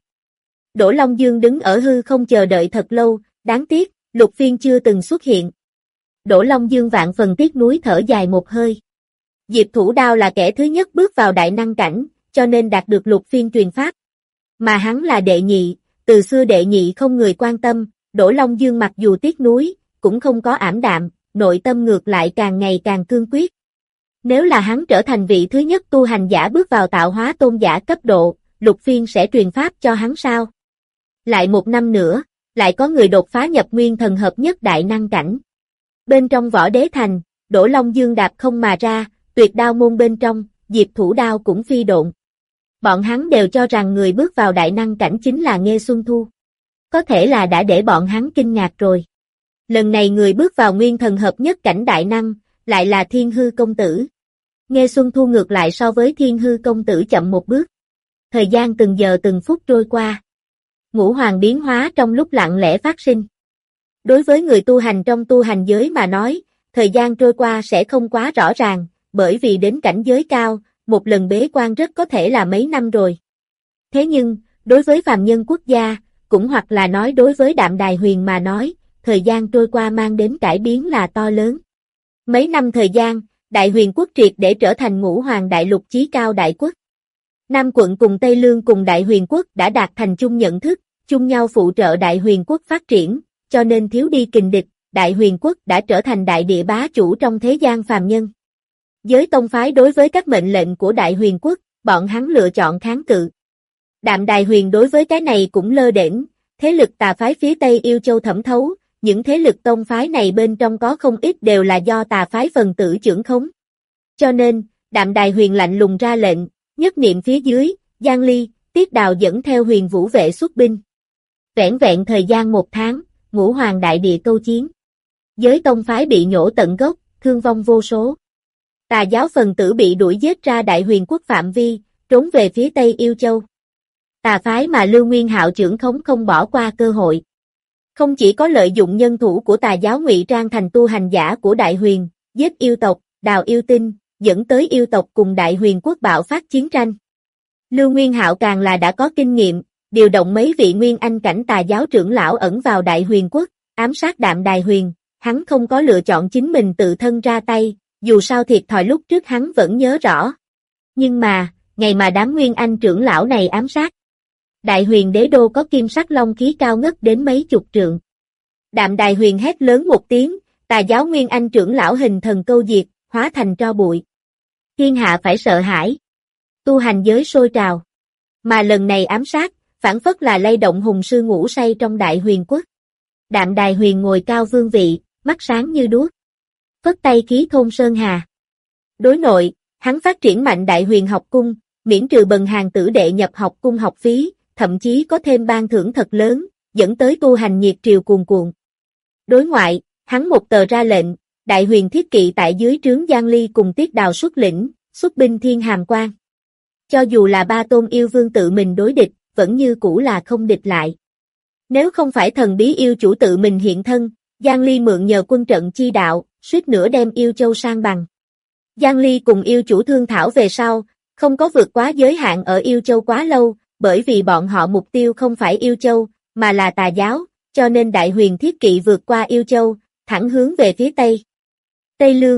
B: Đỗ Long Dương đứng ở hư không chờ đợi thật lâu, đáng tiếc, Lục Phiên chưa từng xuất hiện. Đỗ Long Dương vạn phần tiếc nuối thở dài một hơi. Diệp Thủ Đao là kẻ thứ nhất bước vào đại năng cảnh, cho nên đạt được Lục Phiên truyền pháp. Mà hắn là đệ nhị, từ xưa đệ nhị không người quan tâm, Đỗ Long Dương mặc dù tiếc nuối, cũng không có ảm đạm, nội tâm ngược lại càng ngày càng cương quyết. Nếu là hắn trở thành vị thứ nhất tu hành giả bước vào tạo hóa tôn giả cấp độ, Lục Phiên sẽ truyền pháp cho hắn sao? Lại một năm nữa, lại có người đột phá nhập Nguyên Thần hợp nhất đại năng cảnh. Bên trong Võ Đế Thành, Đỗ Long Dương đạp không mà ra, tuyệt đao môn bên trong, Diệp Thủ Đao cũng phi độn. Bọn hắn đều cho rằng người bước vào đại năng cảnh chính là Nghê Xuân Thu. Có thể là đã để bọn hắn kinh ngạc rồi. Lần này người bước vào Nguyên Thần hợp nhất cảnh đại năng, lại là Thiên Hư công tử. Nghê Xuân Thu ngược lại so với Thiên Hư công tử chậm một bước. Thời gian từng giờ từng phút trôi qua. Ngũ Hoàng biến hóa trong lúc lặng lẽ phát sinh. Đối với người tu hành trong tu hành giới mà nói, thời gian trôi qua sẽ không quá rõ ràng, bởi vì đến cảnh giới cao, một lần bế quan rất có thể là mấy năm rồi. Thế nhưng, đối với phàm nhân quốc gia, cũng hoặc là nói đối với Đạm Đài Huyền mà nói, thời gian trôi qua mang đến cải biến là to lớn. Mấy năm thời gian, Đại Huyền quốc triệt để trở thành Ngũ Hoàng đại lục chí cao đại quốc. Nam quận cùng Tây Lương cùng Đại Huyền quốc đã đạt thành chung nhận thức, chung nhau phụ trợ Đại Huyền quốc phát triển, cho nên thiếu đi kình địch, Đại Huyền quốc đã trở thành đại địa bá chủ trong thế gian phàm nhân. Giới tông phái đối với các mệnh lệnh của Đại Huyền quốc, bọn hắn lựa chọn kháng cự. Đạm Đài Huyền đối với cái này cũng lơ đễnh, thế lực tà phái phía Tây Yêu Châu thẩm thấu, những thế lực tông phái này bên trong có không ít đều là do tà phái phần tử trưởng khống. Cho nên, Đạm Đài Huyền lạnh lùng ra lệnh, nhất niệm phía dưới, Giang Ly, Tiết Đào dẫn theo Huyền Vũ vệ xuất binh. Vẻn vẹn thời gian một tháng, Ngũ Hoàng đại địa câu chiến. Giới tông phái bị nhổ tận gốc, thương vong vô số. Tà giáo phần tử bị đuổi giết ra Đại Huyền quốc phạm vi, trốn về phía Tây Yêu Châu. Tà phái mà Lưu Nguyên Hạo trưởng khống không bỏ qua cơ hội. Không chỉ có lợi dụng nhân thủ của tà giáo ngụy trang thành tu hành giả của Đại Huyền, giết yêu tộc, đào yêu tinh, dẫn tới yêu tộc cùng Đại Huyền quốc bạo phát chiến tranh. Lưu Nguyên Hạo càng là đã có kinh nghiệm, điều động mấy vị nguyên anh cảnh tà giáo trưởng lão ẩn vào Đại Huyền quốc, ám sát Đạm Đài Huyền, hắn không có lựa chọn chính mình tự thân ra tay, dù sao thiệt thòi lúc trước hắn vẫn nhớ rõ. Nhưng mà, ngày mà đám nguyên anh trưởng lão này ám sát, Đại Huyền đế đô có kim sắc long khí cao ngất đến mấy chục trượng. Đạm Đài Huyền hét lớn một tiếng, tà giáo nguyên anh trưởng lão hình thần câu diệt, hóa thành tro bụi. Thiên hạ phải sợ hãi. Tu hành giới sôi trào. Mà lần này ám sát, phản phất là lay động hùng sư ngủ say trong Đại Huyền quốc. Đạm Đài Huyền ngồi cao vương vị, mắt sáng như đuốc. Phất tay khí thôn sơn hà. Đối nội, hắn phát triển mạnh Đại Huyền học cung, miễn trừ bần hàng tử đệ nhập học cung học phí, thậm chí có thêm ban thưởng thật lớn, dẫn tới tu hành nhiệt triều cuồn cuộn. Đối ngoại, hắn một tờ ra lệnh, Đại Huyền thiết kỵ tại dưới trướng Giang Ly cùng Tiết Đào xuất lĩnh, xuất binh Thiên Hàm Quan. Cho dù là ba tôn yêu vương tự mình đối địch, vẫn như cũ là không địch lại. Nếu không phải thần bí yêu chủ tự mình hiện thân, Giang Ly mượn nhờ quân trận chi đạo, suýt nữa đem yêu châu sang bằng. Giang Ly cùng yêu chủ thương thảo về sau, không có vượt quá giới hạn ở yêu châu quá lâu, bởi vì bọn họ mục tiêu không phải yêu châu, mà là tà giáo, cho nên Đại Huyền thiết kỵ vượt qua yêu châu, thẳng hướng về phía Tây. Tây Lương,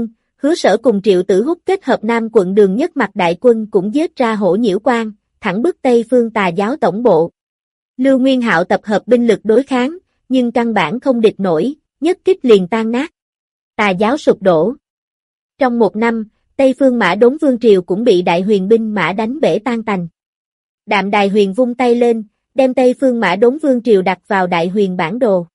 B: Hứa Sở cùng Triệu Tử Húc kết hợp Nam quận Đường Nhất Mặt đại quân cũng giết ra Hổ Nhiễu Quan, thẳng bức Tây Phương Tà giáo tổng bộ. Lưu Nguyên Hạo tập hợp binh lực đối kháng, nhưng căn bản không địch nổi, nhất kích liền tan nát. Tà giáo sụp đổ. Trong một năm, Tây Phương Mã Đốn Vương Triều cũng bị Đại Huyền binh mã đánh bể tan tành. Đạm Đài Huyền vung tay lên, đem Tây Phương Mã Đốn Vương Triều đặt vào Đại Huyền bản đồ.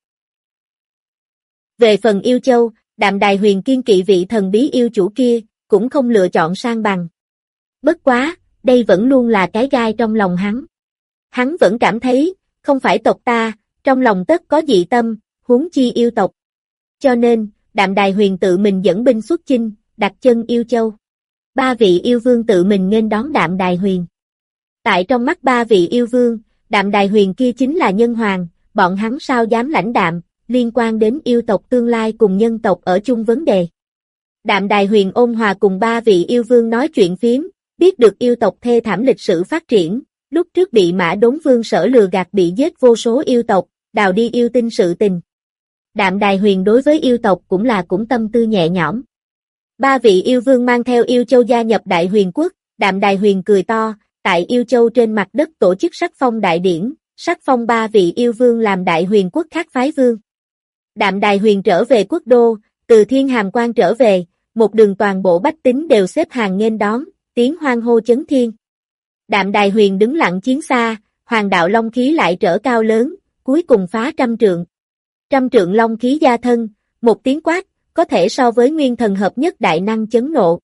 B: Về phần Yêu Châu, Đạm Đài Huyền kiên kỵ vị thần bí yêu chủ kia, cũng không lựa chọn sang bằng. Bất quá, đây vẫn luôn là cái gai trong lòng hắn. Hắn vẫn cảm thấy, không phải tộc ta, trong lòng tất có dị tâm, huống chi yêu tộc. Cho nên, Đạm Đài Huyền tự mình dẫn binh xuất chinh, đặt chân Yêu Châu. Ba vị yêu vương tự mình nghênh đón Đạm Đài Huyền. Tại trong mắt ba vị yêu vương, Đạm Đài Huyền kia chính là nhân hoàng, bọn hắn sao dám lãnh đạm, liên quan đến yêu tộc tương lai cùng nhân tộc ở chung vấn đề. Đạm Đài Huyền ôn hòa cùng ba vị yêu vương nói chuyện phiếm, biết được yêu tộc thê thảm lịch sử phát triển, lúc trước bị Mã Đốn Vương Sở lừa gạt bị giết vô số yêu tộc, đào đi yêu tinh sự tình. Đạm Đài Huyền đối với yêu tộc cũng là cũng tâm tư nhẹ nhõm. Ba vị yêu vương mang theo Yêu Châu gia nhập Đại Huyền quốc, Đạm Đài Huyền cười to, tại Yêu Châu trên mặt đất tổ chức sắc phong đại điển, sắc phong ba vị yêu vương làm Đại Huyền quốc khác phái vương. Đạm Đài Huyền trở về quốc đô, từ Thiên Hàm Quan trở về, một đường toàn bộ bách tính đều xếp hàng nghênh đón, tiếng hoan hô chấn thiên. Đạm Đài Huyền đứng lặng chiến xa, hoàng đạo long khí lại trở cao lớn, cuối cùng phá trăm trượng. Trăm trượng long khí gia thân, một tiếng quát, có thể so với nguyên thần hợp nhất đại năng chấn nộ.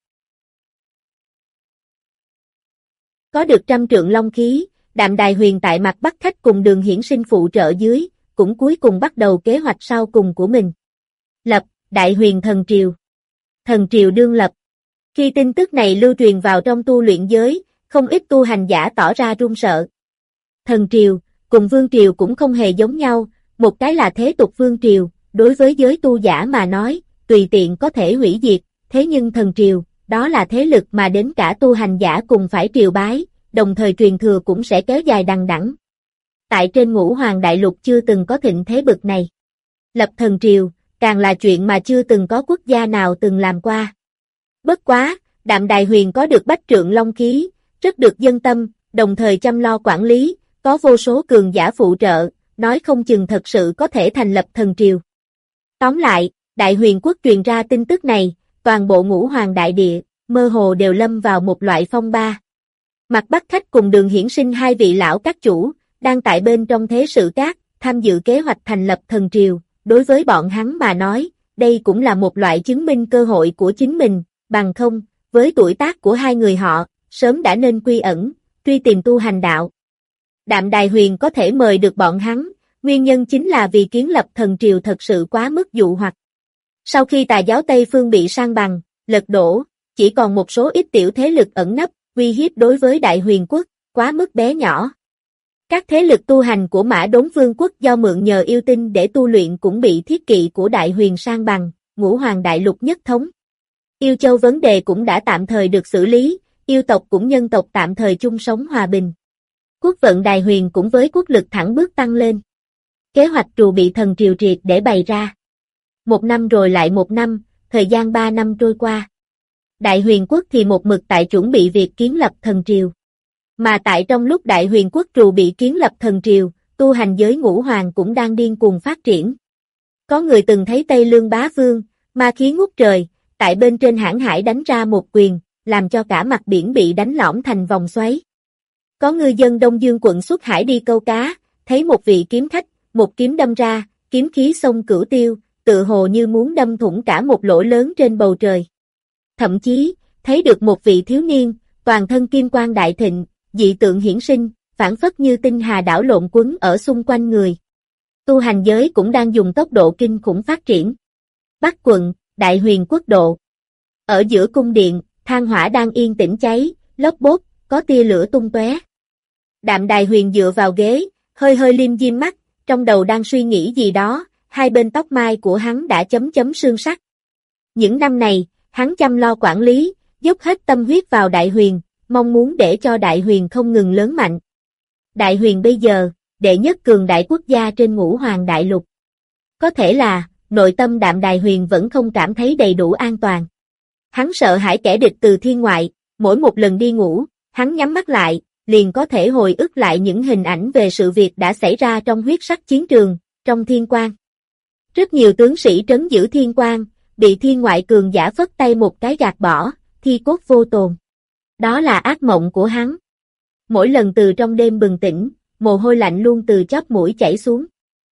B: Có được trăm trượng long khí, Đạm Đài Huyền tại mặt Bắc Khách cùng Đường Hiển Sinh phụ trợ dưới, cũng cuối cùng bắt đầu kế hoạch sau cùng của mình. Lập, Đại Huyền Thần Triều. Thần Triều đương lập. Khi tin tức này lưu truyền vào trong tu luyện giới, không ít tu hành giả tỏ ra run sợ. Thần Triều, cùng Vương Triều cũng không hề giống nhau, một cái là thế tục Vương Triều, đối với giới tu giả mà nói, tùy tiện có thể hủy diệt, thế nhưng Thần Triều, đó là thế lực mà đến cả tu hành giả cùng phải triều bái, đồng thời truyền thừa cũng sẽ kéo dài đằng đẵng. Tại trên Ngũ Hoàng Đại Lục chưa từng có thịnh thế bực này. Lập Thần Triều, càng là chuyện mà chưa từng có quốc gia nào từng làm qua. Bất quá, Đạm Đài Huyền có được bách trượng long khí, rất được dân tâm, đồng thời chăm lo quản lý, có vô số cường giả phụ trợ, nói không chừng thật sự có thể thành lập thần triều. Tóm lại, Đại Huyền quốc truyền ra tin tức này, toàn bộ Ngũ Hoàng Đại Địa, mơ hồ đều lâm vào một loại phong ba. Mặt Bắc Khách cùng Đường Hiển Sinh hai vị lão các chủ, đang tại bên trong thế sự cát, tham dự kế hoạch thành lập thần triều, đối với bọn hắn mà nói, đây cũng là một loại chứng minh cơ hội của chính mình, bằng không, với tuổi tác của hai người họ, sớm đã nên quy ẩn, truy tìm tu hành đạo. Đạm Đài Huyền có thể mời được bọn hắn, nguyên nhân chính là vì kiến lập thần triều thật sự quá mức dụ hoặc. Sau khi Tà giáo Tây Phương bị san bằng, lật đổ, chỉ còn một số ít tiểu thế lực ẩn nấp, uy hiếp đối với Đại Huyền quốc, quá mức bé nhỏ. Các thế lực tu hành của Mã Đốn Vương quốc do mượn nhờ yêu tinh để tu luyện cũng bị thiết kỵ của Đại Huyền san bằng, Ngũ Hoàng Đại Lục nhất thống. Yêu Châu vấn đề cũng đã tạm thời được xử lý, yêu tộc cũng nhân tộc tạm thời chung sống hòa bình. Quốc vận Đại Huyền cũng với quốc lực thẳng bước tăng lên. Kế hoạch trù bị thần triều triệt để bày ra. Một năm rồi lại một năm, thời gian ba năm trôi qua. Đại Huyền quốc thì một mực tại chuẩn bị việc kiến lập thần triều. Mà tại trong lúc Đại Huyền quốc trù bị kiến lập thần triều, tu hành giới Ngũ Hoàng cũng đang điên cuồng phát triển. Có người từng thấy Tây Lương Bá Vương, ma khí ngút trời, tại bên trên hãn hải đánh ra một quyền, làm cho cả mặt biển bị đánh lõm thành vòng xoáy. Có ngư dân Đông Dương quận xuất hải đi câu cá, thấy một vị kiếm khách, một kiếm đâm ra, kiếm khí sông Cửu Tiêu, tự hồ như muốn đâm thủng cả một lỗ lớn trên bầu trời. Thậm chí, thấy được một vị thiếu niên, toàn thân kim quang đại thịnh, dị tượng hiển sinh, phản phất như tinh hà đảo lộn quấn ở xung quanh người. Tu hành giới cũng đang dùng tốc độ kinh khủng phát triển. Bắc quận, Đại Huyền quốc độ. Ở giữa cung điện, than hỏa đang yên tĩnh cháy, lốp bốp, có tia lửa tung tóe. Đạm Đài Huyền dựa vào ghế, hơi hơi liêm diêm mắt, trong đầu đang suy nghĩ gì đó, hai bên tóc mai của hắn đã chấm chấm sương sắc. Những năm này, hắn chăm lo quản lý, dốc hết tâm huyết vào Đại Huyền, mong muốn để cho Đại Huyền không ngừng lớn mạnh. Đại Huyền bây giờ, đệ nhất cường đại quốc gia trên Ngũ Hoàng Đại Lục. Có thể là, nội tâm Đạm Đài Huyền vẫn không cảm thấy đầy đủ an toàn. Hắn sợ hãi kẻ địch từ thiên ngoại, mỗi một lần đi ngủ, hắn nhắm mắt lại, liền có thể hồi ức lại những hình ảnh về sự việc đã xảy ra trong huyết sắc chiến trường, trong thiên quan. Rất nhiều tướng sĩ trấn giữ thiên quan, bị thiên ngoại cường giả phất tay một cái gạt bỏ, thi cốt vô tồn. Đó là ác mộng của hắn. Mỗi lần từ trong đêm bừng tỉnh, mồ hôi lạnh luôn từ chóp mũi chảy xuống.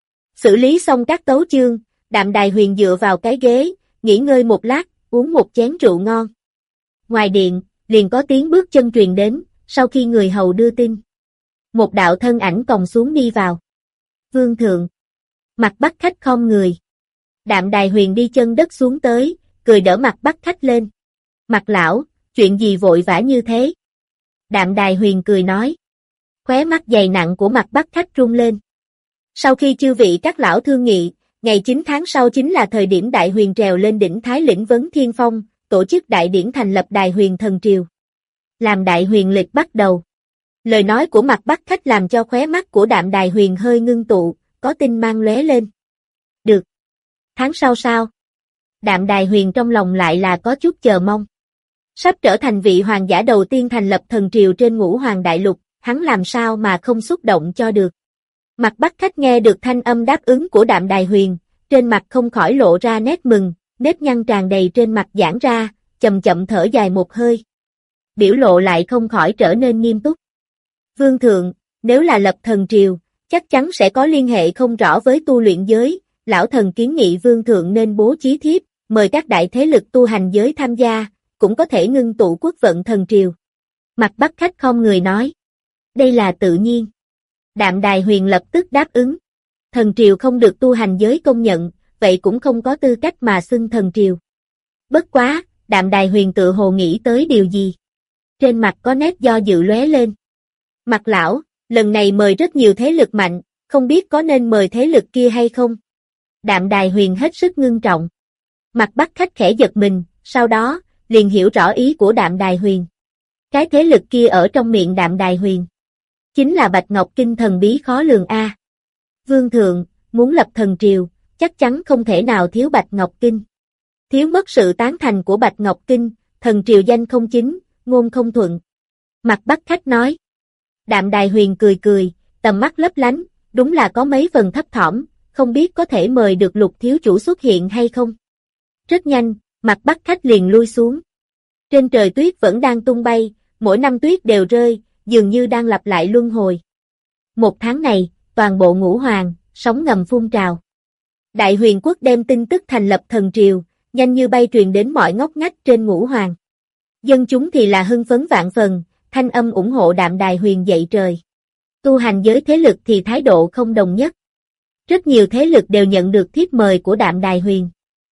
B: Xử lý xong các tấu chương, Đạm Đài Huyền dựa vào cái ghế, nghỉ ngơi một lát, uống một chén rượu ngon. Ngoài điện, liền có tiếng bước chân truyền đến, sau khi người hầu đưa tin. Một đạo thân ảnh còng xuống đi vào. Vương thượng. Mặt Bắc Khách khom người. Đạm Đài Huyền đi chân đất xuống tới, cười đỡ Mặt Bắc Khách lên. Mặt lão, chuyện gì vội vã như thế? Đạm Đài Huyền cười nói. Khóe mắt dày nặng của Mặt Bắc Khách rung lên. Sau khi chư vị các lão thương nghị, ngày chín tháng sau chính là thời điểm Đại Huyền trèo lên đỉnh Thái Lĩnh Vấn Thiên Phong, tổ chức đại điển thành lập Đại Huyền Thần Triều. Làm Đại Huyền lịch bắt đầu. Lời nói của Mặt Bắc Khách làm cho khóe mắt của Đạm Đài Huyền hơi ngưng tụ, có tinh mang lóe lên. Được. Tháng sau sao? Đạm Đài Huyền trong lòng lại là có chút chờ mong. Sắp trở thành vị hoàng giả đầu tiên thành lập thần triều trên Ngũ Hoàng Đại Lục, hắn làm sao mà không xúc động cho được. Mặt Bắc Khách nghe được thanh âm đáp ứng của Đạm Đài Huyền, trên mặt không khỏi lộ ra nét mừng, nếp nhăn tràn đầy trên mặt giãn ra, chậm chậm thở dài một hơi. Biểu lộ lại không khỏi trở nên nghiêm túc. Vương thượng, nếu là lập thần triều, chắc chắn sẽ có liên hệ không rõ với tu luyện giới, lão thần kiến nghị vương thượng nên bố trí thiếp, mời các đại thế lực tu hành giới tham gia, cũng có thể ngưng tụ quốc vận thần triều. Mặt Bắc Khách không người nói. Đây là tự nhiên. Đạm Đài Huyền lập tức đáp ứng. Thần triều không được tu hành giới công nhận, vậy cũng không có tư cách mà xưng thần triều. Bất quá, Đạm Đài Huyền tự hồ nghĩ tới điều gì. Trên mặt có nét do dự lóe lên. Mặt lão, lần này mời rất nhiều thế lực mạnh, không biết có nên mời thế lực kia hay không? Đạm Đài Huyền hết sức ngưng trọng. Mặt Bắc Khách khẽ giật mình, sau đó, liền hiểu rõ ý của Đạm Đài Huyền. Cái thế lực kia ở trong miệng Đạm Đài Huyền. Chính là Bạch Ngọc Kinh thần bí khó lường a. Vương thượng, muốn lập thần triều, chắc chắn không thể nào thiếu Bạch Ngọc Kinh. Thiếu mất sự tán thành của Bạch Ngọc Kinh, thần triều danh không chính, ngôn không thuận. Mặt Bắc Khách nói. Đạm Đài Huyền cười cười, tầm mắt lấp lánh, đúng là có mấy phần thấp thỏm, không biết có thể mời được Lục thiếu chủ xuất hiện hay không. Rất nhanh, Mặt Bắc Khách liền lui xuống. Trên trời tuyết vẫn đang tung bay, mỗi năm tuyết đều rơi, dường như đang lặp lại luân hồi. Một tháng này, toàn bộ Ngũ Hoàng, sóng ngầm phun trào. Đại Huyền quốc đem tin tức thành lập thần triều, nhanh như bay truyền đến mọi ngóc ngách trên Ngũ Hoàng. Dân chúng thì là hưng phấn vạn phần, thanh âm ủng hộ Đạm Đài Huyền dậy trời. Tu hành giới thế lực thì thái độ không đồng nhất. Rất nhiều thế lực đều nhận được thiếp mời của Đạm Đài Huyền.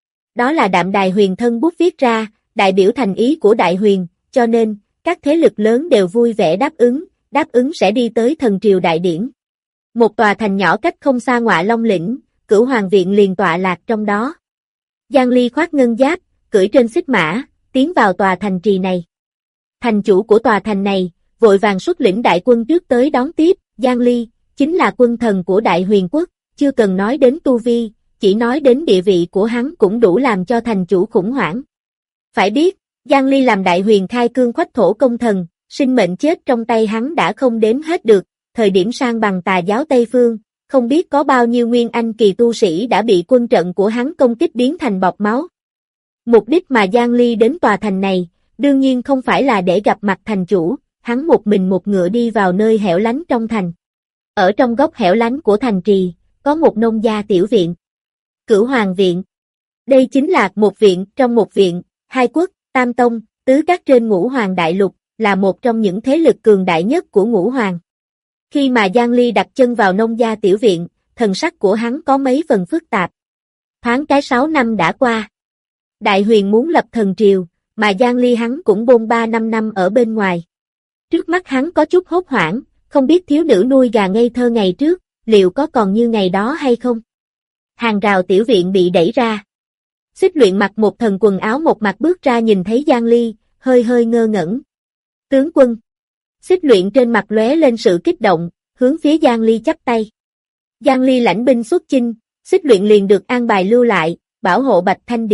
B: Đó là Đạm Đài Huyền thân bút viết ra, đại biểu thành ý của Đại Huyền, cho nên, các thế lực lớn đều vui vẻ đáp ứng, đáp ứng sẽ đi tới thần triều đại điển. Một tòa thành nhỏ cách không xa Ngọa Long lĩnh, Cửu Hoàng viện liền tọa lạc trong đó. Giang Ly khoác ngân giáp, cưỡi trên xích mã, tiến vào tòa thành trì này. Thành chủ của tòa thành này, vội vàng xuất lĩnh đại quân trước tới đón tiếp, Giang Ly, chính là quân thần của Đại Huyền quốc, chưa cần nói đến tu vi, chỉ nói đến địa vị của hắn cũng đủ làm cho thành chủ khủng hoảng. Phải biết, Giang Ly làm Đại Huyền khai cương khoách thổ công thần, sinh mệnh chết trong tay hắn đã không đếm hết được, thời điểm sang bằng tà giáo Tây Phương, không biết có bao nhiêu nguyên anh kỳ tu sĩ đã bị quân trận của hắn công kích biến thành bọt máu. Mục đích mà Giang Ly đến tòa thành này, đương nhiên không phải là để gặp mặt thành chủ, hắn một mình một ngựa đi vào nơi hẻo lánh trong thành. Ở trong góc hẻo lánh của thành trì, có một nông gia tiểu viện. Cửu Hoàng viện. Đây chính là một viện trong một viện, hai quốc, tam tông, tứ các trên Ngũ Hoàng Đại Lục, là một trong những thế lực cường đại nhất của Ngũ Hoàng. Khi mà Giang Ly đặt chân vào nông gia tiểu viện, thần sắc của hắn có mấy phần phức tạp. Thoáng cái sáu năm đã qua. Đại Huyền muốn lập thần triều, mà Giang Ly hắn cũng bôn ba năm năm ở bên ngoài. Trước mắt hắn có chút hốt hoảng, không biết thiếu nữ nuôi gà ngây thơ ngày trước, liệu có còn như ngày đó hay không? Hàng rào tiểu viện bị đẩy ra. Xích Luyện mặc một thần quần áo một mặt bước ra nhìn thấy Giang Ly, hơi hơi ngơ ngẩn. Tướng quân. Xích Luyện trên mặt lóe lên sự kích động, hướng phía Giang Ly chắp tay. Giang Ly lãnh binh xuất chinh, Xích Luyện liền được an bài lưu lại, bảo hộ Bạch Thanh Điểu,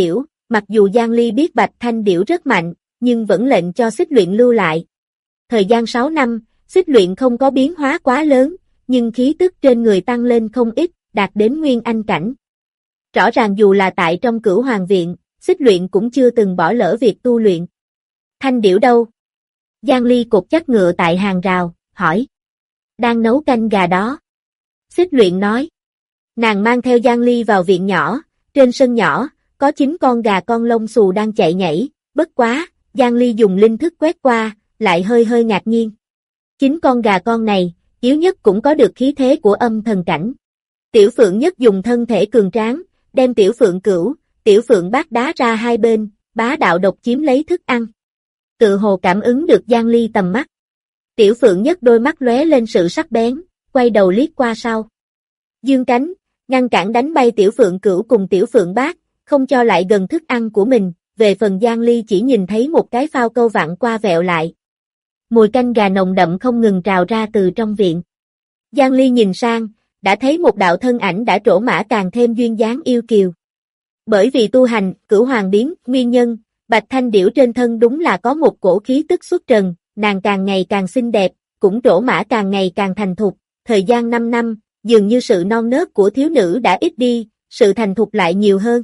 B: Mặc dù Giang Ly biết Bạch Thanh Điểu rất mạnh, nhưng vẫn lệnh cho Xích Luyện lưu lại. Thời gian sáu năm, Xích Luyện không có biến hóa quá lớn, nhưng khí tức trên người tăng lên không ít, đạt đến Nguyên Anh cảnh. Rõ ràng dù là tại trong Cửu Hoàng Viện, Xích Luyện cũng chưa từng bỏ lỡ việc tu luyện. Thanh Điểu đâu? Giang Ly cột chắc ngựa tại hàng rào, hỏi. Đang nấu canh gà đó. Xích Luyện nói. Nàng mang theo Giang Ly vào viện nhỏ, trên sân nhỏ, có chín con gà con lông xù đang chạy nhảy, bất quá, Giang Ly dùng linh thức quét qua, lại hơi hơi ngạc nhiên. Chín con gà con này, yếu nhất cũng có được khí thế của âm thần cảnh. Tiểu Phượng Nhất dùng thân thể cường tráng, đem Tiểu Phượng Cửu, Tiểu Phượng Bát đá ra hai bên, bá đạo độc chiếm lấy thức ăn. Tự hồ cảm ứng được Giang Ly tầm mắt. Tiểu Phượng Nhất đôi mắt lóe lên sự sắc bén, quay đầu liếc qua sau. Dương cánh, ngăn cản đánh bay Tiểu Phượng Cửu cùng Tiểu Phượng Bát, không cho lại gần thức ăn của mình, về phần Giang Ly chỉ nhìn thấy một cái phao câu vặn qua vẹo lại. Mùi canh gà nồng đậm không ngừng trào ra từ trong viện. Giang Ly nhìn sang, đã thấy một đạo thân ảnh đã trổ mã càng thêm duyên dáng yêu kiều. Bởi vì tu hành, Cửu Hoàng biến, nguyên nhân, Bạch Thanh Điểu trên thân đúng là có một cổ khí tức xuất trần, nàng càng ngày càng xinh đẹp, cũng trổ mã càng ngày càng thành thục, thời gian năm năm, dường như sự non nớt của thiếu nữ đã ít đi, sự thành thục lại nhiều hơn.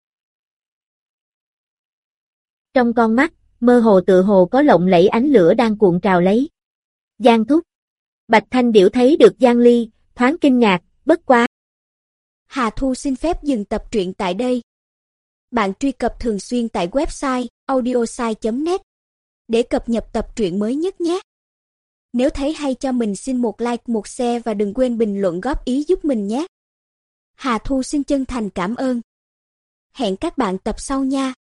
B: Trong con mắt, mơ hồ tự hồ có lộng lẫy ánh lửa đang cuộn trào lấy. Giang thúc. Bạch Thanh Điểu thấy được Giang Ly, thoáng kinh ngạc, bất quá.
C: Hà Thu xin phép dừng tập truyện tại đây. Bạn truy cập thường xuyên tại website audiosai chấm net để cập nhật tập truyện mới nhất nhé. Nếu thấy hay cho mình xin một like, một share và đừng quên bình luận góp ý giúp mình nhé. Hà Thu xin chân thành cảm ơn. Hẹn các bạn tập sau nha.